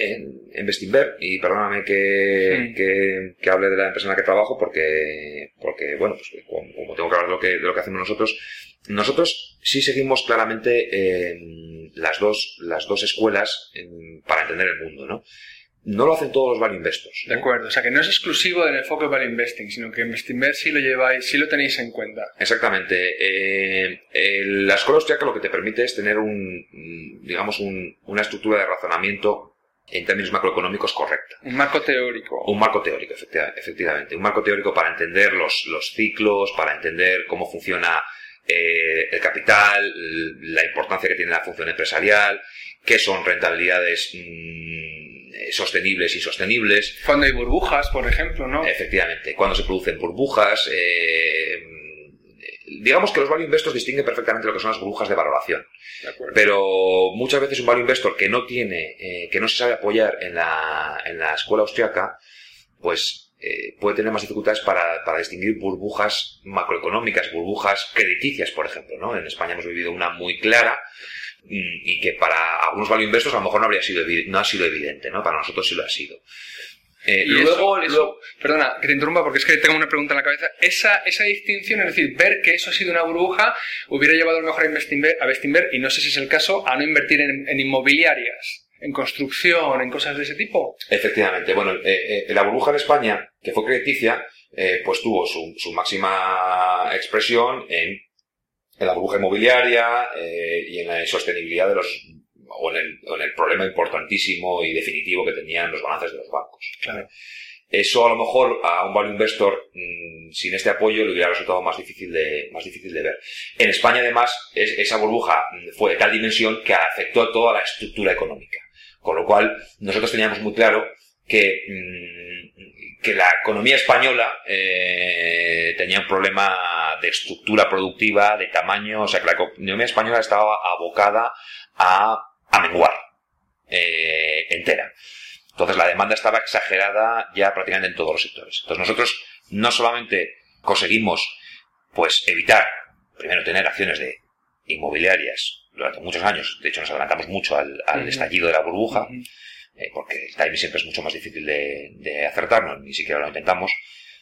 en, en Bestinver, y perdóname que, sí. que, que hable de la empresa en la que trabajo porque, porque bueno, pues como, como tengo que hablar de lo que, de lo que hacemos nosotros, nosotros sí seguimos claramente eh, las dos, las dos escuelas en, para entender el mundo, ¿no? No lo hacen todos los value investors, ¿no? De acuerdo, o sea que no es exclusivo del enfoque value investing, sino que en Bestinver sí lo lleváis, sí lo tenéis en cuenta. Exactamente. Eh, eh, la escuela austriaca lo que te permite es tener un, digamos, un, una estructura de razonamiento en términos macroeconómicos correcta. Un marco teórico. Un marco teórico, efectivamente. Un marco teórico para entender los, los ciclos, para entender cómo funciona eh, el capital, la importancia que tiene la función empresarial, qué son rentabilidades mmm, sostenibles y insostenibles. Cuando hay burbujas, por ejemplo, ¿no? Efectivamente, cuando se producen burbujas. Eh, digamos que los value investors distinguen perfectamente lo que son las burbujas de valoración. De acuerdo. Pero muchas veces un value investor que no tiene, eh, que no se sabe apoyar en la, en la escuela austriaca, pues eh, puede tener más dificultades para, para distinguir burbujas macroeconómicas, burbujas crediticias, por ejemplo, ¿no? En España hemos vivido una muy clara, y que para algunos value investors a lo mejor no habría sido no ha sido evidente, ¿no? Para nosotros sí lo ha sido. Eh, y luego, eso, eso, luego, perdona, que te interrumpa porque es que tengo una pregunta en la cabeza. Esa, esa distinción, es decir, ver que eso ha sido una burbuja, hubiera llevado a lo mejor a Bestinver, a Bestinver, y no sé si es el caso, a no invertir en, en inmobiliarias, en construcción, en cosas de ese tipo. Efectivamente. Bueno, eh, eh, la burbuja en España, que fue crediticia, eh, pues tuvo su, su máxima expresión en en la burbuja inmobiliaria eh, y en la insostenibilidad de los o en, el, o en el problema importantísimo y definitivo que tenían los balances de los bancos. Claro. Eso a lo mejor a un value investor mmm, sin este apoyo le hubiera resultado más difícil de más difícil de ver. En España además es, esa burbuja fue de tal dimensión que afectó a toda la estructura económica, con lo cual nosotros teníamos muy claro que mmm, que la economía española eh, tenía un problema de estructura productiva, de tamaño, o sea que la economía española estaba abocada a, a menguar eh, entera. Entonces la demanda estaba exagerada ya prácticamente en todos los sectores. Entonces nosotros no solamente conseguimos pues evitar, primero tener acciones de inmobiliarias durante muchos años, de hecho nos adelantamos mucho al, al uh-huh. estallido de la burbuja, uh-huh. Eh, porque el timing siempre es mucho más difícil de, de acertarnos, ni siquiera lo intentamos,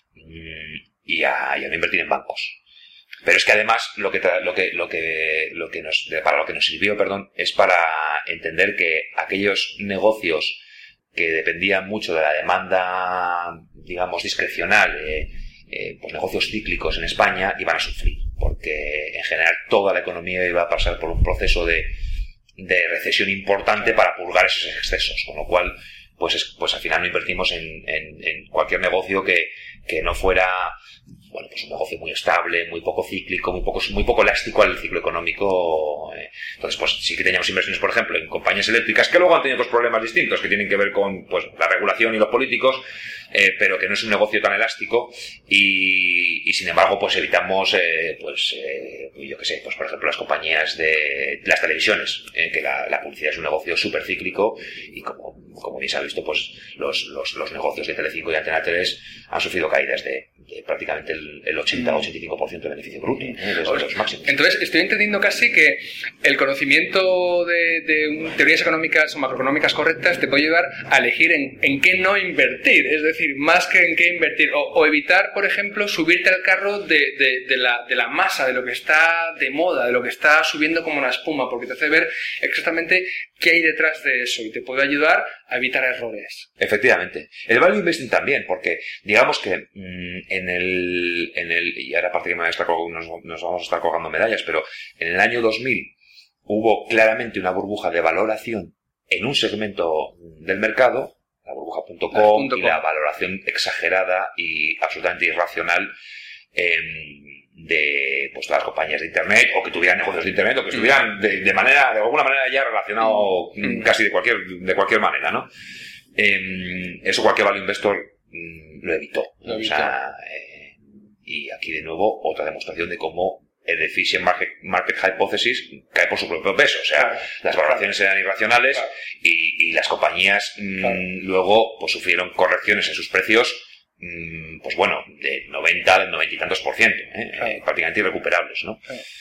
y a, y a no invertir en bancos. Pero es que además lo que lo que lo que lo que nos para lo que nos sirvió, perdón, es para entender que aquellos negocios que dependían mucho de la demanda, digamos, discrecional, eh, eh, pues negocios cíclicos en España iban a sufrir, porque en general toda la economía iba a pasar por un proceso de de recesión importante para purgar esos excesos, con lo cual pues es, pues al final no invertimos en, en, en cualquier negocio que, que no fuera bueno pues un negocio muy estable, muy poco cíclico, muy poco muy poco elástico al ciclo económico. Entonces pues sí que teníamos inversiones, por ejemplo, en compañías eléctricas que luego han tenido otros problemas distintos que tienen que ver con pues la regulación y los políticos, eh, pero que no es un negocio tan elástico y, y sin embargo pues evitamos eh, pues eh, yo qué sé, pues por ejemplo las compañías de las televisiones, eh, que la, la publicidad es un negocio súper cíclico y como, como bien se ha visto pues los, los, los negocios de Telecinco y Antena tres han sufrido caídas de, de prácticamente el, el ochenta a ochenta y cinco por ciento de beneficio bruto, ¿eh? Desde los máximos. Entonces estoy entendiendo casi que el conocimiento de, de teorías económicas o macroeconómicas correctas te puede ayudar a elegir en, en qué no invertir, es decir, más que en qué invertir, o, o evitar, por ejemplo, subirte al carro de, de, de, la, de la masa, de lo que está de moda, de lo que está subiendo como una espuma, porque te hace ver exactamente qué hay detrás de eso y te puede ayudar a evitar errores. Efectivamente. El value investing también, porque digamos que mmm, en el, en el, y ahora aparte que me voy a estar, nos, nos vamos a estar colgando medallas, pero en el año dos mil hubo claramente una burbuja de valoración en un segmento del mercado, la burbuja punto com, y la valoración exagerada y absolutamente irracional eh, de pues todas las compañías de internet, o que tuvieran negocios de internet, o que estuvieran de, de manera, de alguna manera ya relacionado mm. casi de cualquier, de cualquier manera, ¿no? Eh, eso cualquier value investor mm, lo evitó. Lo evitó. O sea, eh, y aquí de nuevo otra demostración de cómo el efficient market, market hypothesis cae por su propio peso. O sea, claro, las valoraciones claro, eran irracionales claro, y, y las compañías mmm, claro, luego pues sufrieron correcciones en sus precios, mmm, pues bueno, de noventa, noventa y tantos por ciento, ¿eh? Claro. Eh, prácticamente irrecuperables, ¿no? Claro.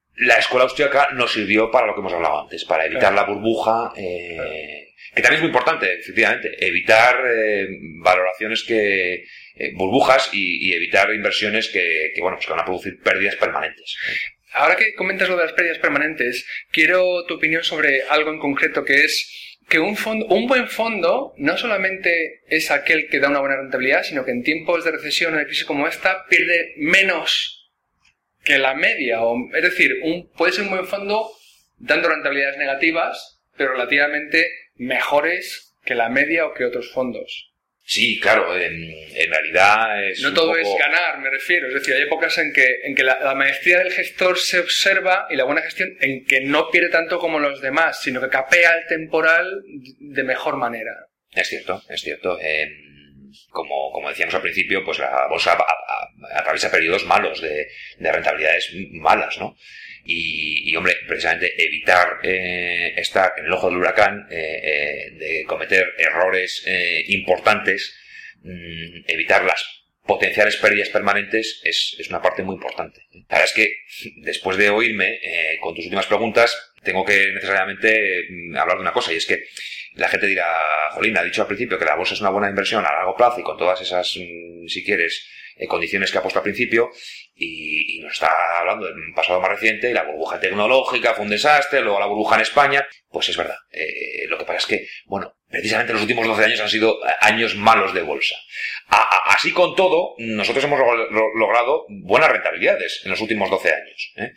la escuela austríaca nos sirvió para lo que hemos hablado antes, para evitar claro. la burbuja, eh, claro. que también es muy importante, efectivamente, evitar eh, valoraciones que... Eh, burbujas y, y evitar inversiones que, que, bueno, pues que van a producir pérdidas permanentes. Ahora que comentas lo de las pérdidas permanentes, quiero tu opinión sobre algo en concreto, que es que un fondo, un buen fondo no solamente es aquel que da una buena rentabilidad, sino que en tiempos de recesión o de crisis como esta pierde menos que la media. O, es decir, un, puede ser un buen fondo dando rentabilidades negativas, pero relativamente mejores que la media o que otros fondos. Sí, claro, en, en realidad es no todo poco... es ganar, me refiero. Es decir, hay épocas en que, en que la, la maestría del gestor se observa y la buena gestión en que no pierde tanto como los demás, sino que capea el temporal de mejor manera. Es cierto, es cierto. Eh, como, como decíamos al principio, pues la bolsa a, a, atraviesa periodos malos de, de rentabilidades malas, ¿no? Y, y, hombre, precisamente evitar eh, estar en el ojo del huracán, eh, eh, de cometer errores eh, importantes, mmm, evitar las potenciales pérdidas permanentes es, es una parte muy importante. La verdad es que, después de oírme eh, con tus últimas preguntas, tengo que necesariamente eh, hablar de una cosa, y es que la gente dirá, jolín, ha dicho al principio que la bolsa es una buena inversión a largo plazo y con todas esas, mmm, si quieres, eh, condiciones que ha puesto al principio, y, y nos está hablando del pasado más reciente, y la burbuja tecnológica fue un desastre, luego la burbuja en España. Pues es verdad. Eh, lo que pasa es que, bueno, precisamente los últimos doce años han sido años malos de bolsa. A, a, así con todo, nosotros hemos lo, lo, logrado buenas rentabilidades en los últimos doce años, ¿eh?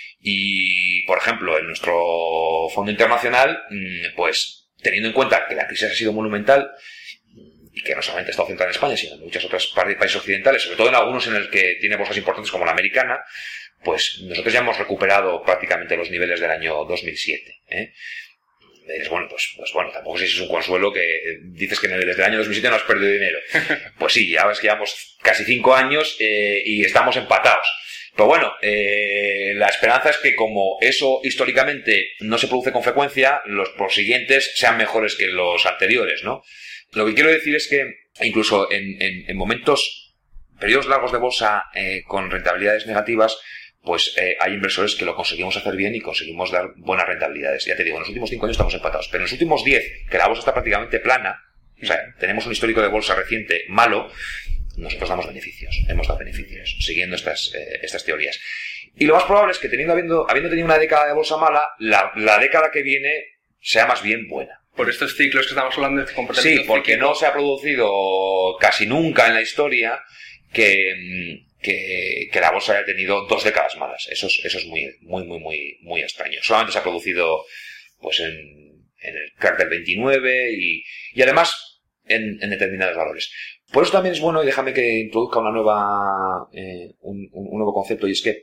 Y, por ejemplo, en nuestro fondo internacional, pues, teniendo en cuenta que la crisis ha sido monumental, y que no solamente está centrada en España, sino en muchos otros países occidentales, sobre todo en algunos en los que tiene bolsas importantes como la americana, pues nosotros ya hemos recuperado prácticamente los niveles del año dos mil siete, ¿eh? Dices, bueno, pues, pues bueno, tampoco sé si es un consuelo que dices que desde el año dos mil siete no has perdido dinero. Pues sí, ya ves que llevamos casi cinco años eh, y estamos empatados. Pero bueno, eh, la esperanza es que como eso históricamente no se produce con frecuencia, los prosiguientes sean mejores que los anteriores, ¿no? Lo que quiero decir es que incluso en, en, en momentos, periodos largos de bolsa eh, con rentabilidades negativas, pues eh, hay inversores que lo conseguimos hacer bien y conseguimos dar buenas rentabilidades. Ya te digo, en los últimos cinco años estamos empatados, pero en los últimos diez, que la bolsa está prácticamente plana, o sea, tenemos un histórico de bolsa reciente malo, nosotros damos beneficios, hemos dado beneficios, siguiendo estas, eh, estas teorías. Y lo más probable es que teniendo, habiendo, habiendo tenido una década de bolsa mala, la, la década que viene sea más bien buena. Por estos ciclos que estamos hablando de comportamiento. Sí, porque cíclico. No se ha producido casi nunca en la historia que, que, que la bolsa haya tenido dos décadas malas. Eso es, eso es muy, muy, muy, muy, muy extraño. Solamente se ha producido, pues, en, en el crack del veintinueve y, y además en, en determinados valores. Por eso también es bueno, y déjame que introduzca una nueva, eh, un, un nuevo concepto, y es que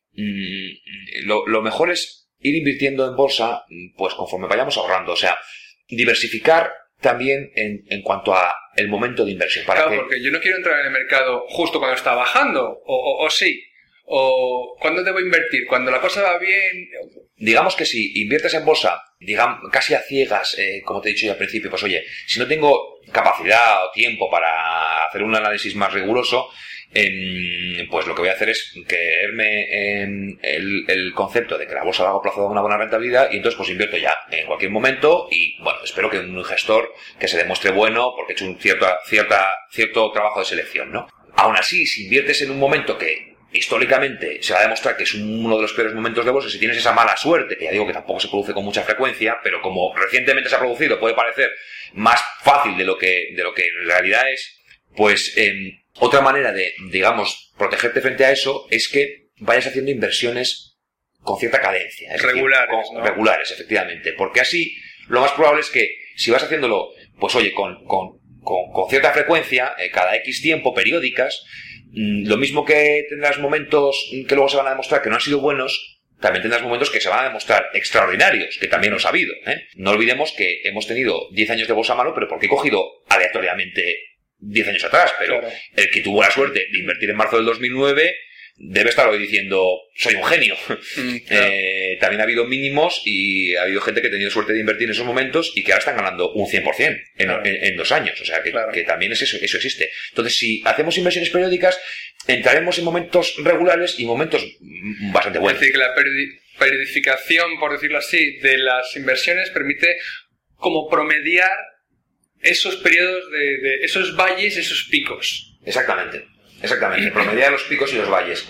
mmm, lo, lo mejor es ir invirtiendo en bolsa, pues conforme vayamos ahorrando. O sea, diversificar también en, en cuanto a el momento de inversión. Para claro, que... porque yo no quiero entrar en el mercado justo cuando está bajando, o, o, o sí, o cuando debo invertir, cuando la cosa va bien. Digamos que si inviertes en bolsa, digamos, casi a ciegas, eh, como te he dicho ya al principio, pues oye, si no tengo capacidad o tiempo para hacer un análisis más riguroso, eh, pues lo que voy a hacer es creerme en el, el concepto de que la bolsa a largo plazo da una buena rentabilidad, y entonces pues invierto ya en cualquier momento, y bueno, espero que un gestor que se demuestre bueno porque he hecho un cierto, cierta, cierto trabajo de selección, ¿no? Aún así, si inviertes en un momento que históricamente se va a demostrar que es uno de los peores momentos de bolsa, si tienes esa mala suerte, que ya digo que tampoco se produce con mucha frecuencia, pero como recientemente se ha producido, puede parecer más fácil de lo que, de lo que en realidad es, pues eh, otra manera de, digamos, protegerte frente a eso es que vayas haciendo inversiones con cierta cadencia. Es regulares, decir, con, ¿no? Regulares, efectivamente. Porque así, lo más probable es que si vas haciéndolo, pues oye, con, con, con, con cierta frecuencia, eh, cada X tiempo, periódicas, lo mismo que tendrás momentos que luego se van a demostrar que no han sido buenos, también tendrás momentos que se van a demostrar extraordinarios, que también los ha habido, ¿eh? No olvidemos que hemos tenido diez años de bolsa malo, pero porque he cogido aleatoriamente diez años atrás, pero claro, el que tuvo la suerte de invertir en marzo del dos mil nueve debe estar hoy diciendo soy un genio. Mm, claro. eh, también ha habido mínimos y ha habido gente que ha tenido suerte de invertir en esos momentos y que ahora están ganando un cien por ciento en, claro. en, en dos años. O sea, que, claro. que también es eso, eso existe. Entonces, si hacemos inversiones periódicas, entraremos en momentos regulares y momentos bastante buenos. Es decir, que la periodi- periodificación, por decirlo así, de las inversiones permite como promediar esos periodos de, de esos valles, esos picos. Exactamente, exactamente. Promediar los picos y los valles.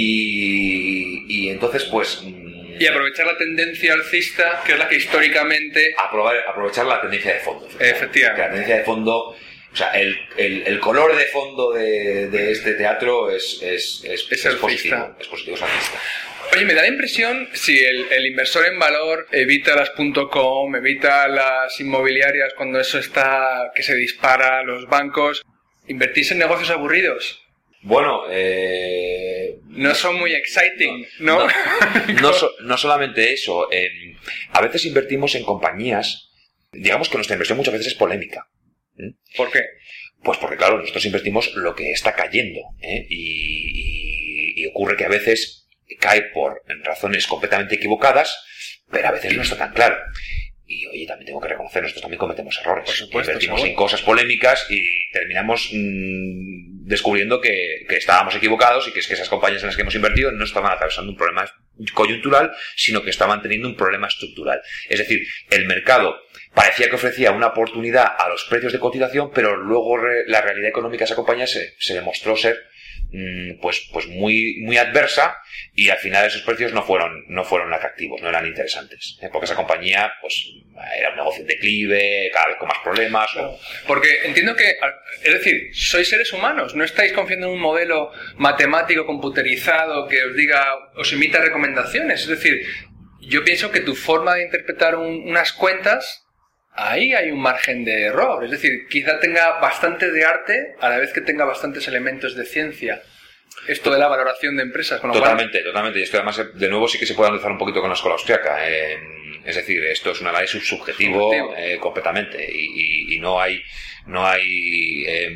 Y, y entonces, pues... Y aprovechar la tendencia alcista, que es la que históricamente... Aprobar, aprovechar la tendencia de fondo. Efectivamente. efectivamente. La tendencia de fondo... O sea, el, el, el color de fondo de, de este teatro es, es, es, es, es positivo. Es positivo, es alcista. Oye, me da la impresión, si el, el inversor en valor evita las .com, evita las inmobiliarias cuando eso está, que se dispara, los bancos, ¿invertís en negocios aburridos? Bueno, eh... no son muy exciting, ¿no? No, no, no, so, no solamente eso. Eh, a veces invertimos en compañías, digamos que nuestra inversión muchas veces es polémica. ¿Mm? ¿Por qué? Pues porque, claro, nosotros invertimos lo que está cayendo, ¿eh? y, y, y ocurre que a veces cae por razones completamente equivocadas, pero a veces no está tan claro. Y, oye, también tengo que reconocer, nosotros también cometemos errores. Por supuesto, invertimos seguro. en cosas polémicas y terminamos mmm, descubriendo que, que estábamos equivocados y que es que esas compañías en las que hemos invertido no estaban atravesando un problema coyuntural, sino que estaban teniendo un problema estructural. Es decir, el mercado parecía que ofrecía una oportunidad a los precios de cotización, pero luego re, la realidad económica de esa compañía se, se demostró ser pues pues muy muy adversa y al final esos precios no fueron no fueron atractivos, no eran interesantes, ¿eh? Porque esa compañía pues era un negocio en declive, cada vez con más problemas. Claro. O... Porque entiendo que, es decir, sois seres humanos, no estáis confiando en un modelo matemático computerizado que os diga, os emita recomendaciones. Es decir, yo pienso que tu forma de interpretar un, unas cuentas, ahí hay un margen de error. Es decir, quizá tenga bastante de arte a la vez que tenga bastantes elementos de ciencia. Esto de la valoración de empresas. Con lo totalmente, cual... totalmente. Y esto además, de nuevo, sí que se puede analizar un poquito con la escuela austriaca. Eh, es decir, esto es un análisis subjetivo, subjetivo. Eh, completamente. Y, y, y no hay, no hay, eh,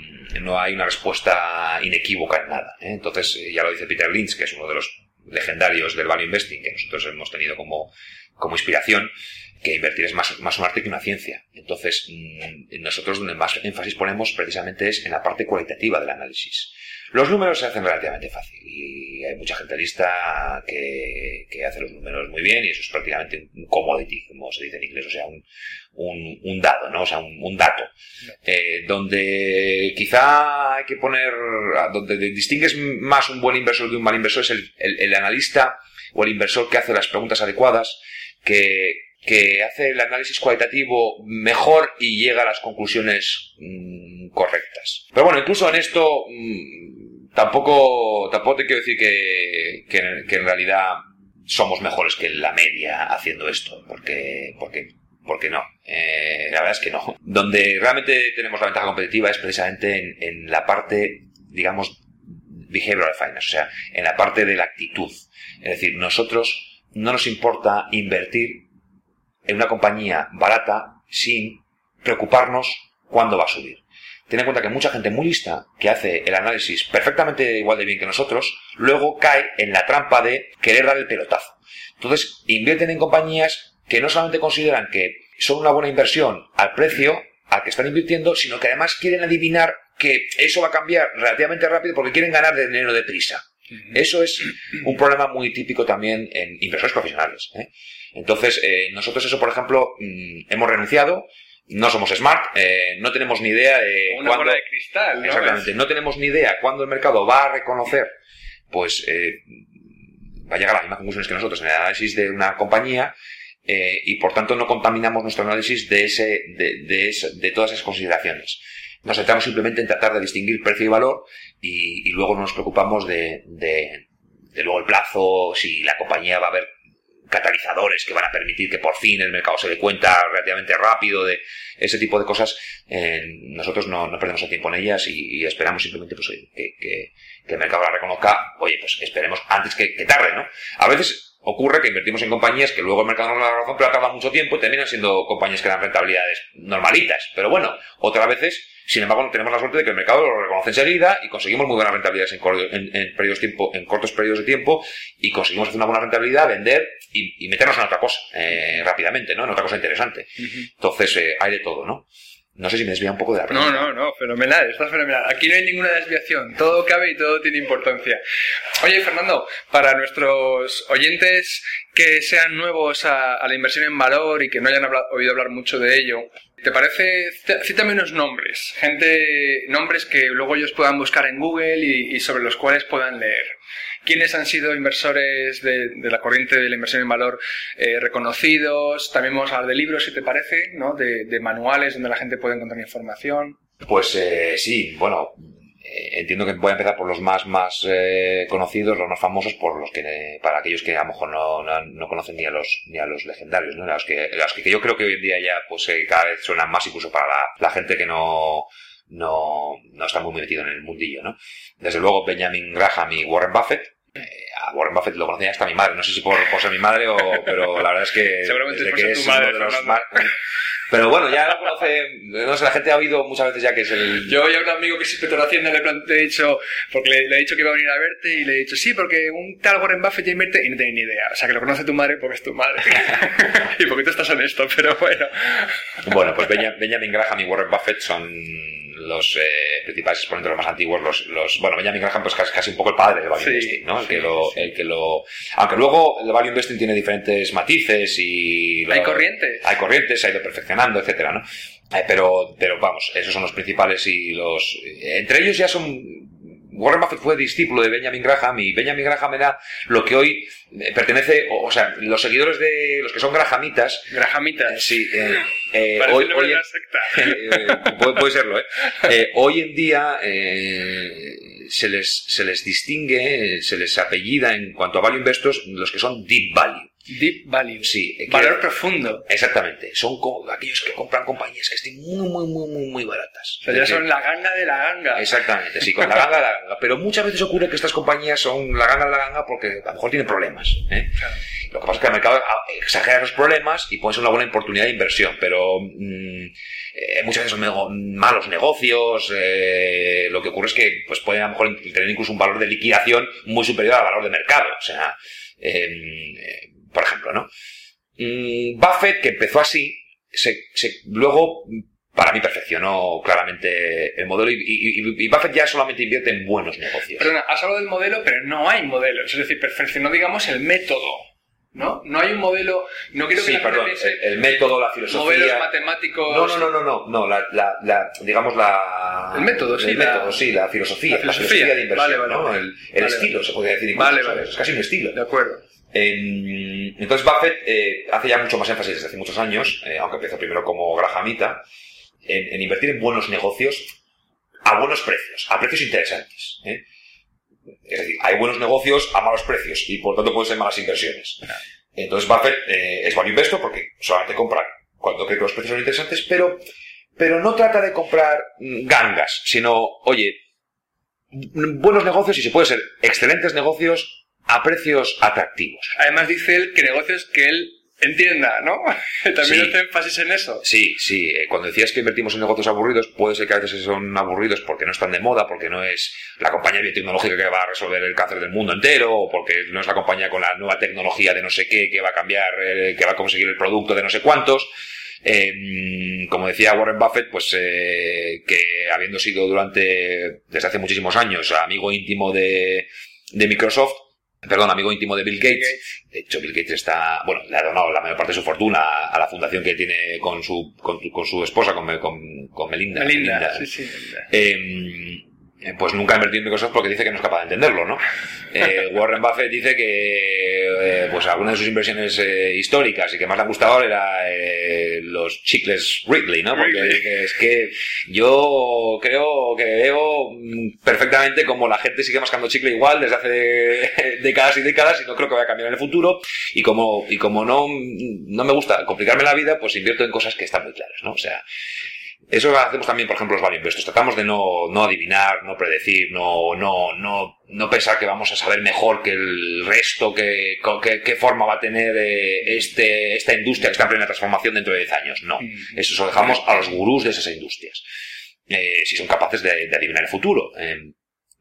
no hay una respuesta inequívoca en nada, ¿eh? Entonces, ya lo dice Peter Lynch, que es uno de los legendarios del value investing que nosotros hemos tenido como, como inspiración, que invertir es más, más un arte que una ciencia. Entonces, nosotros donde más énfasis ponemos precisamente es en la parte cualitativa del análisis. Los números se hacen relativamente fácil y hay mucha gente lista que, que hace los números muy bien y eso es prácticamente un commodity, como se dice en inglés, o sea, un, un, un dado, ¿no? O sea, un, un dato. Eh, donde quizá hay que poner, donde distingues más un buen inversor de un mal inversor es el, el, el analista o el inversor que hace las preguntas adecuadas, que que hace el análisis cualitativo mejor y llega a las conclusiones mmm, correctas. Pero bueno, incluso en esto mmm, tampoco tampoco te quiero decir que, que, que en realidad somos mejores que la media haciendo esto, porque porque porque no, eh, la verdad es que no. Donde realmente tenemos la ventaja competitiva es precisamente en, en la parte, digamos, behavioral finance, o sea, en la parte de la actitud. Es decir, nosotros no nos importa invertir en una compañía barata sin preocuparnos cuándo va a subir. Ten en cuenta que mucha gente muy lista que hace el análisis perfectamente igual de bien que nosotros, luego cae en la trampa de querer dar el pelotazo. Entonces, invierten en compañías que no solamente consideran que son una buena inversión al precio al que están invirtiendo, sino que además quieren adivinar que eso va a cambiar relativamente rápido porque quieren ganar dinero deprisa. Eso es un problema muy típico también en inversores profesionales, ¿eh? Entonces, eh, nosotros eso, por ejemplo, mmm, hemos renunciado, no somos smart, eh, no tenemos ni idea de una cuándo... bola de cristal, ¿no? Exactamente, no tenemos ni idea cuándo el mercado va a reconocer, pues, eh, va a llegar a las mismas conclusiones que nosotros en el análisis de una compañía, eh, y por tanto no contaminamos nuestro análisis de ese, de, de, ese, de todas esas consideraciones. Nos centramos simplemente en tratar de distinguir precio y valor y, y luego no nos preocupamos de, de, de luego el plazo, si la compañía va a haber catalizadores que van a permitir que por fin el mercado se dé cuenta relativamente rápido de ese tipo de cosas. Eh, nosotros no, no perdemos el tiempo en ellas y, y esperamos simplemente pues, que, que, que el mercado la reconozca. Oye, pues esperemos antes que, que tarde, ¿no? A veces ocurre que invertimos en compañías que luego el mercado no nos da la razón, pero tarda mucho tiempo y terminan siendo compañías que dan rentabilidades normalitas. Pero bueno, otras veces, sin embargo, tenemos la suerte de que el mercado lo reconoce enseguida y conseguimos muy buenas rentibilidades en, en, en, periodos tiempo, en cortos periodos de tiempo y conseguimos hacer una buena rentabilidad, vender y, y meternos en otra cosa eh, rápidamente, ¿no? En otra cosa interesante. Uh-huh. Entonces, eh, hay de todo, ¿no? No sé si me desvía un poco de la pregunta. No, no, no, fenomenal, está fenomenal. Aquí no hay ninguna desviación, todo cabe y todo tiene importancia. Oye, Fernando, para nuestros oyentes que sean nuevos a, a la inversión en valor y que no hayan hablado, oído hablar mucho de ello, ¿te parece? Cítame unos nombres, gente, nombres que luego ellos puedan buscar en Google y, y sobre los cuales puedan leer. ¿Quiénes han sido inversores de, de la corriente de la inversión en valor eh, reconocidos? También vamos a hablar de libros, si te parece, ¿no? De, de manuales donde la gente puede encontrar información. Pues eh, sí, bueno, eh, entiendo que voy a empezar por los más más eh, conocidos, los más famosos, por los que para aquellos que a lo mejor no, no, no conocen ni a los ni a los legendarios, ¿no? A los que, a los que yo creo que hoy en día ya pues eh, cada vez suenan más, incluso para la, la gente que no no no está muy metido en el mundillo, ¿no? Desde luego Benjamin Graham y Warren Buffett. Eh, a Warren Buffett lo conocía hasta mi madre, no sé si por, por ser mi madre o, pero la verdad es que seguramente desde es que tu es madre, uno de los más, pero bueno, ya lo conoce, no sé, la gente ha oído muchas veces ya que es el... Yo ya un amigo que es inspector de Hacienda le, plante, le he dicho, porque le, le he dicho que iba a venir a verte y le he dicho, sí, porque un tal Warren Buffett ya invierte y no tiene ni idea, o sea que lo conoce tu madre porque es tu madre y porque tú estás honesto, pero bueno. Bueno, pues Benjamin Graham y Warren Buffett son los eh, principales exponentes, los más antiguos, los, los bueno, Benjamin Graham pues casi, casi un poco el padre del value sí, investing, ¿no? El que, sí, lo, sí. el que lo, aunque luego el value investing tiene diferentes matices y lo, hay corrientes, hay corrientes, se ha ido perfeccionando, etcétera, ¿no? Eh, pero, pero vamos, esos son los principales y los, eh, entre ellos ya son. Warren Buffett fue discípulo de Benjamin Graham y Benjamin Graham era lo que hoy pertenece, o, o sea, los seguidores de los que son grahamitas. Grahamitas. Eh, sí, eh, eh, hoy, hoy en, eh, puede, puede serlo, ¿eh? eh hoy en día eh, se les se les distingue, se les apellida en cuanto a value investors los que son deep value. Deep value. Sí. Valor que, profundo. Exactamente. Son como aquellos que compran compañías que estén muy, muy, muy, muy, muy baratas. O sea, ya que, son la ganga de la ganga. Exactamente, sí, con la ganga de la ganga. Pero muchas veces ocurre que estas compañías son la ganga de la ganga porque a lo mejor tienen problemas, ¿eh? Claro. Lo que pasa es que el mercado exagera los problemas y puede ser una buena oportunidad de inversión, pero mmm, eh, muchas veces son nego- malos negocios. Eh, lo que ocurre es que pues pueden a lo mejor tener incluso un valor de liquidación muy superior al valor de mercado. O sea, eh, eh, por ejemplo, ¿no? Mm, Buffett, que empezó así, se, se, luego, para mí, perfeccionó claramente el modelo y, y, y Buffett ya solamente invierte en buenos negocios. Perdona, has hablado del modelo, pero no hay modelos. Es decir, perfeccionó, digamos, el método, ¿no? No hay un modelo... No quiero que sí, perdón, el, el método, la filosofía... Modelos matemáticos... No, no, no, no, no, no la, la, la, digamos la... El método, sí. El la, método, sí, la filosofía. La filosofía, la filosofía de inversión, vale, vale, ¿no? Vale, el el vale, estilo, vale. Se podría decir. Vale, vale. Es casi un estilo. De acuerdo. Eh, entonces Buffett eh, hace ya mucho más énfasis desde hace muchos años, eh, aunque empezó primero como grahamita, en, en invertir en buenos negocios a buenos precios, a precios interesantes, ¿eh? Es decir, hay buenos negocios a malos precios y por tanto pueden ser malas inversiones. Entonces Buffett eh, es value investor porque solamente compra cuando cree que los precios son interesantes, pero, pero no trata de comprar gangas, sino, oye, buenos negocios y se puede ser excelentes negocios a precios atractivos. Además dice él que negocios que él entienda, ¿no? También sí. hace énfasis en eso. Sí, sí. Cuando decías que invertimos en negocios aburridos, puede ser que a veces son aburridos porque no están de moda, porque no es la compañía biotecnológica que va a resolver el cáncer del mundo entero, o porque no es la compañía con la nueva tecnología de no sé qué que va a cambiar, eh, que va a conseguir el producto de no sé cuántos. Eh, como decía Warren Buffett, pues eh, que habiendo sido durante, desde hace muchísimos años, amigo íntimo de, de Microsoft, Perdón, amigo íntimo de Bill Gates. De hecho, Bill Gates está, bueno, le ha donado la mayor parte de su fortuna a la fundación que tiene con su, con, con su esposa, con, con, con Melinda. Melinda, Melinda. sí, sí. Melinda. Eh, pues nunca ha invertido en Microsoft porque dice que no es capaz de entenderlo, ¿no? Eh, Warren Buffett dice que eh, pues algunas de sus inversiones eh, históricas y que más le han gustado era eh, los chicles Wrigley, ¿no? Porque Wrigley. Es que yo creo que veo perfectamente como la gente sigue mascando chicle igual desde hace décadas y décadas y no creo que vaya a cambiar en el futuro, y como y como no, no me gusta complicarme la vida, pues invierto en cosas que están muy claras, ¿no? O sea, eso hacemos también, por ejemplo, los value investors. Tratamos de no, no adivinar, no predecir, no, no, no, no pensar que vamos a saber mejor que el resto, que, que, qué forma va a tener eh, este, esta industria que está en plena transformación dentro de diez años. No. Eso se lo dejamos a los gurús de esas industrias. Eh, si son capaces de, de adivinar el futuro. Eh,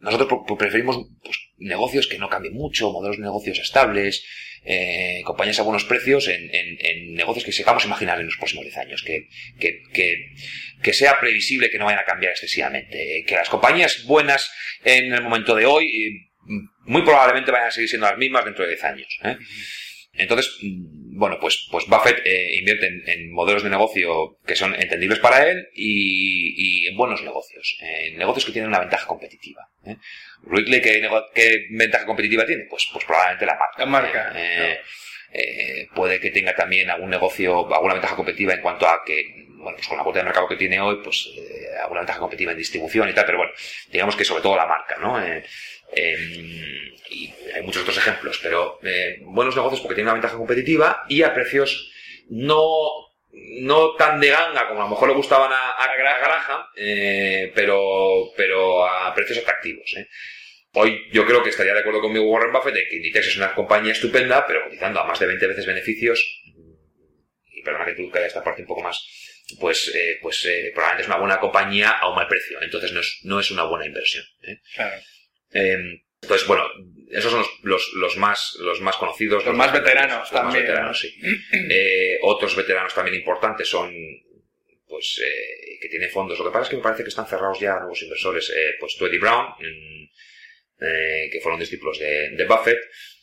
nosotros preferimos pues, negocios que no cambien mucho, modelos de negocios estables, eh, compañías a buenos precios en, en, en negocios que sepamos imaginar en los próximos diez años, que, que, que, que sea previsible que no vayan a cambiar excesivamente, que las compañías buenas en el momento de hoy eh, muy probablemente vayan a seguir siendo las mismas dentro de diez años, ¿eh? Entonces, bueno, pues, pues Buffett eh, invierte en, en modelos de negocio que son entendibles para él y, y en buenos negocios, en negocios que tienen una ventaja competitiva, ¿eh? Wrigley, ¿qué, ¿qué ventaja competitiva tiene? Pues, pues probablemente la marca. La marca. Eh, no. eh, puede que tenga también algún negocio, alguna ventaja competitiva en cuanto a que, bueno, pues con la cuota de mercado que tiene hoy, pues eh, alguna ventaja competitiva en distribución y tal, pero bueno, digamos que sobre todo la marca, ¿no? Eh, Eh, y hay muchos otros ejemplos, pero eh, buenos negocios porque tienen una ventaja competitiva y a precios no, no tan de ganga como a lo mejor le gustaban a, a, a Graham, eh, pero, pero a precios atractivos, ¿eh? Hoy yo creo que estaría de acuerdo conmigo Warren Buffett de que Inditex es una compañía estupenda, pero cotizando a más de veinte veces beneficios, y perdona que tú que esta parte un poco más, pues, eh, pues eh, probablemente es una buena compañía a un mal precio, entonces no es, no es una buena inversión, ¿eh? Claro. Eh, entonces, bueno, esos son los, los, los, más, los más conocidos. Los, los más veteranos los también. Más veteranos, sí. eh, otros veteranos también importantes son, pues, eh, que tienen fondos. Lo que pasa es que me parece que están cerrados ya nuevos inversores. Eh, pues, Tweedy Brown, eh, que fueron discípulos de, de Buffett.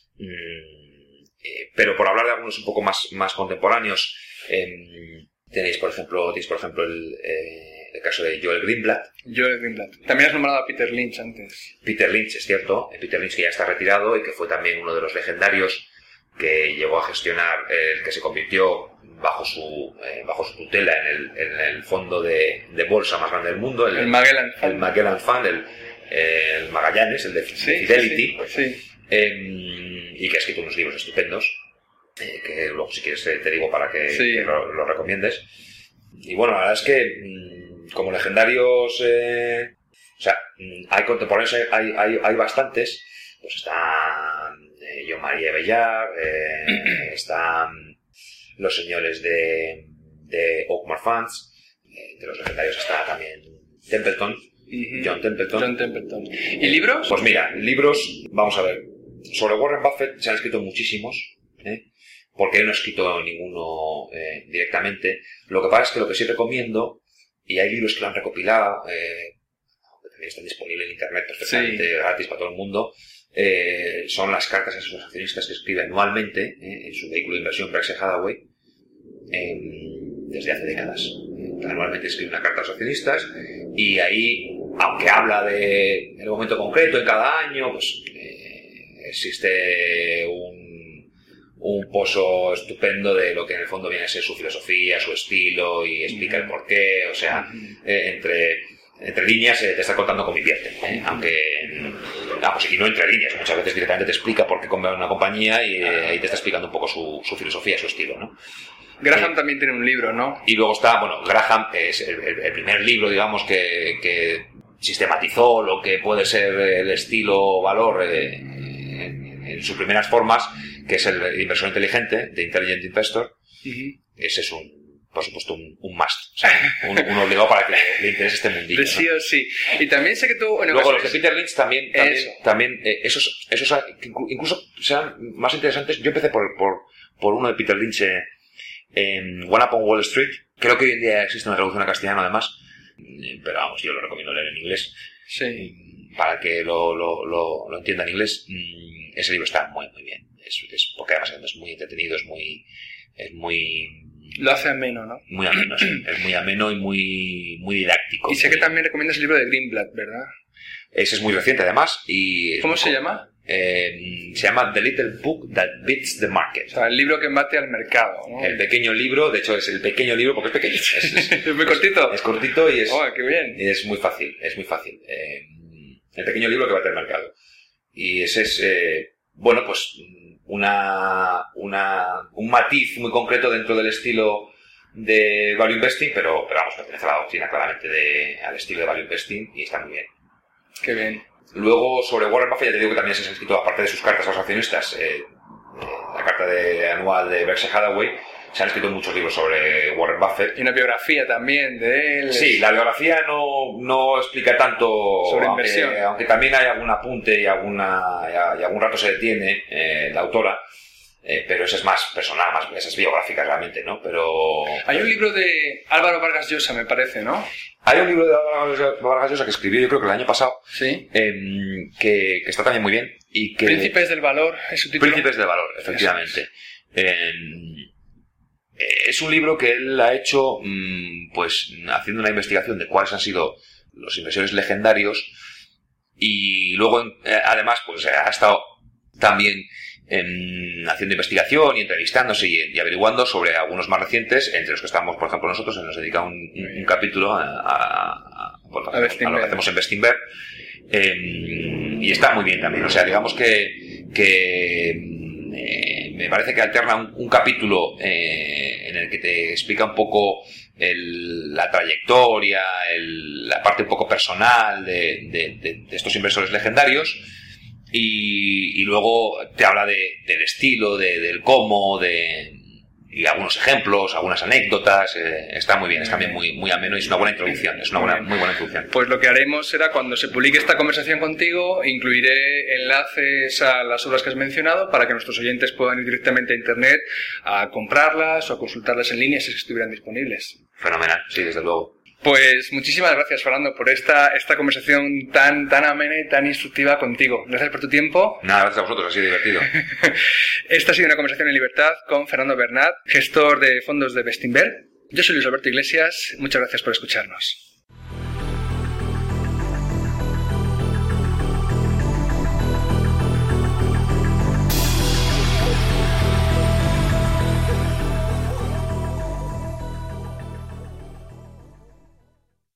Eh, pero por hablar de algunos un poco más, más contemporáneos, eh, tenéis, por ejemplo, tenéis, por ejemplo, el... Eh, el caso de Joel Greenblatt. Joel Greenblatt. También has nombrado a Peter Lynch antes. Peter Lynch, es cierto. Peter Lynch que ya está retirado y que fue también uno de los legendarios que llegó a gestionar, el eh, que se convirtió bajo su eh, bajo su tutela en el, en el fondo de, de bolsa más grande del mundo. El, el Magellan Fund. El Magellan Fund, el, el Magallanes, el de sí, Fidelity. Sí, sí. Eh, y que ha escrito unos libros estupendos. Eh, que luego, si quieres, te digo para que, sí. que lo, lo recomiendes. Y bueno, la verdad es que... Mmm, como legendarios, eh, o sea, hay contemporáneos, hay, hay, hay bastantes, pues están eh, John Marie Bellard, eh, están los señores de, de Oakmore Funds, eh, de los legendarios está también Templeton, uh-huh. John Templeton. John Templeton. ¿Y libros? Pues mira, libros, vamos a ver, sobre Warren Buffett se han escrito muchísimos, ¿eh? Porque él no ha escrito ninguno eh, directamente. Lo que pasa es que lo que sí recomiendo, y hay libros que lo han recopilado, eh, que también están disponibles en internet perfectamente, sí. Gratis para todo el mundo, eh, son las cartas a sus accionistas que escribe anualmente eh, en su vehículo de inversión Berkshire Hathaway eh, desde hace décadas. Eh, anualmente escribe una carta a los accionistas y ahí, aunque habla de el momento concreto en cada año, pues eh, existe un un pozo estupendo de lo que en el fondo viene a ser su filosofía, su estilo y explica el porqué, o sea, eh, entre, entre líneas eh, te está contando cómo invierte, ¿eh? Aunque, vamos, y no entre líneas, muchas veces directamente te explica por qué compra una compañía y ahí eh, te está explicando un poco su, su filosofía, su estilo, ¿no? Graham eh, también tiene un libro, ¿no? Y luego está, bueno, Graham es el, el, el primer libro, digamos, que, que sistematizó lo que puede ser el estilo o valor eh, en, en sus primeras formas, que es el inversor inteligente, de Intelligent Investor. Uh-huh. Ese es un, por supuesto, un, un must, o sea, un, un obligado para que le, le interese este mundillo, ¿no? Sí o sí. Y también sé que tú... En Luego los de Peter Lynch también, también, Eso. también eh, esos, esos incluso sean más interesantes. Yo empecé por, por, por uno de Peter Lynch eh, en One Up on Wall Street. Creo que hoy en día existe una traducción a castellano además, pero vamos, yo lo recomiendo leer en inglés. Sí. Para que lo, lo, lo, lo entienda en inglés. Ese libro está muy, muy bien. Es, es, porque además es muy entretenido, es muy, es muy... Lo hace ameno, ¿no? Muy ameno, sí. Es muy ameno y muy, muy didáctico. Y sé muy... que también recomiendas el libro de Greenblatt, ¿verdad? Ese es muy reciente además. Y ¿Cómo se llama? Eh, se llama The Little Book That Beats the Market. O sea, el libro que bate al mercado, ¿no? El pequeño libro, de hecho es el pequeño libro porque es pequeño. Es, es, es muy cortito. Es, es cortito y es... ¡Oh, qué bien! Y es muy fácil, es muy fácil. Eh, el pequeño libro que bate al mercado. Y ese es, eh, bueno, pues... Una, una, un matiz muy concreto dentro del estilo de Value Investing, pero, pero vamos, pertenece a la doctrina claramente de, al estilo de Value Investing y está muy bien. Qué bien. Luego, sobre Warren Buffett, ya te digo que también se ha escrito, aparte de sus cartas a los accionistas, eh, eh, la carta de, anual de Berkshire Hathaway, se han escrito muchos libros sobre Warren Buffett. Y una biografía también de él. Sí, la biografía no, no explica tanto sobre aunque, inversión. Aunque también hay algún apunte y, alguna, y algún rato se detiene eh, la autora. Eh, pero esa es más personal, más, esa es biográfica realmente, ¿no? Pero... Hay un libro de Álvaro Vargas Llosa, me parece, ¿no? Hay un libro de Álvaro Vargas Llosa que escribió yo creo que el año pasado, sí, eh, que, que está también muy bien. Y que... Príncipes del Valor, es su título. Príncipes del Valor, efectivamente. Eh, es un libro que él ha hecho mmm, pues haciendo una investigación de cuáles han sido los inversores legendarios y luego eh, además pues ha estado también en, haciendo investigación y entrevistándose y, y averiguando sobre algunos más recientes, entre los que estamos, por ejemplo, nosotros, él nos dedica un, un, un capítulo a, a, a, bueno, a, a, a lo que hacemos en Bestinver, eh, y está muy bien también. O sea, digamos que, que eh, me parece que alterna un, un capítulo eh, en el que te explica un poco el, la trayectoria, el, la parte un poco personal de, de, de, de estos inversores legendarios. Y, y luego te habla de, del estilo, de, del cómo, de y algunos ejemplos, algunas anécdotas. Eh, está muy bien, es también muy, muy ameno y es una buena introducción. Es una buena, muy buena introducción. Pues lo que haremos será, cuando se publique esta conversación contigo, incluiré enlaces a las obras que has mencionado para que nuestros oyentes puedan ir directamente a internet a comprarlas o a consultarlas en línea si es que estuvieran disponibles. Fenomenal, sí, desde luego. Pues muchísimas gracias, Fernando, por esta, esta conversación tan, tan amena y tan instructiva contigo. Gracias por tu tiempo. Nada, gracias a vosotros, ha sido divertido. Esta ha sido una conversación en libertad con Fernando Bernat, gestor de fondos de Bestinver. Yo soy Luis Alberto Iglesias. Muchas gracias por escucharnos.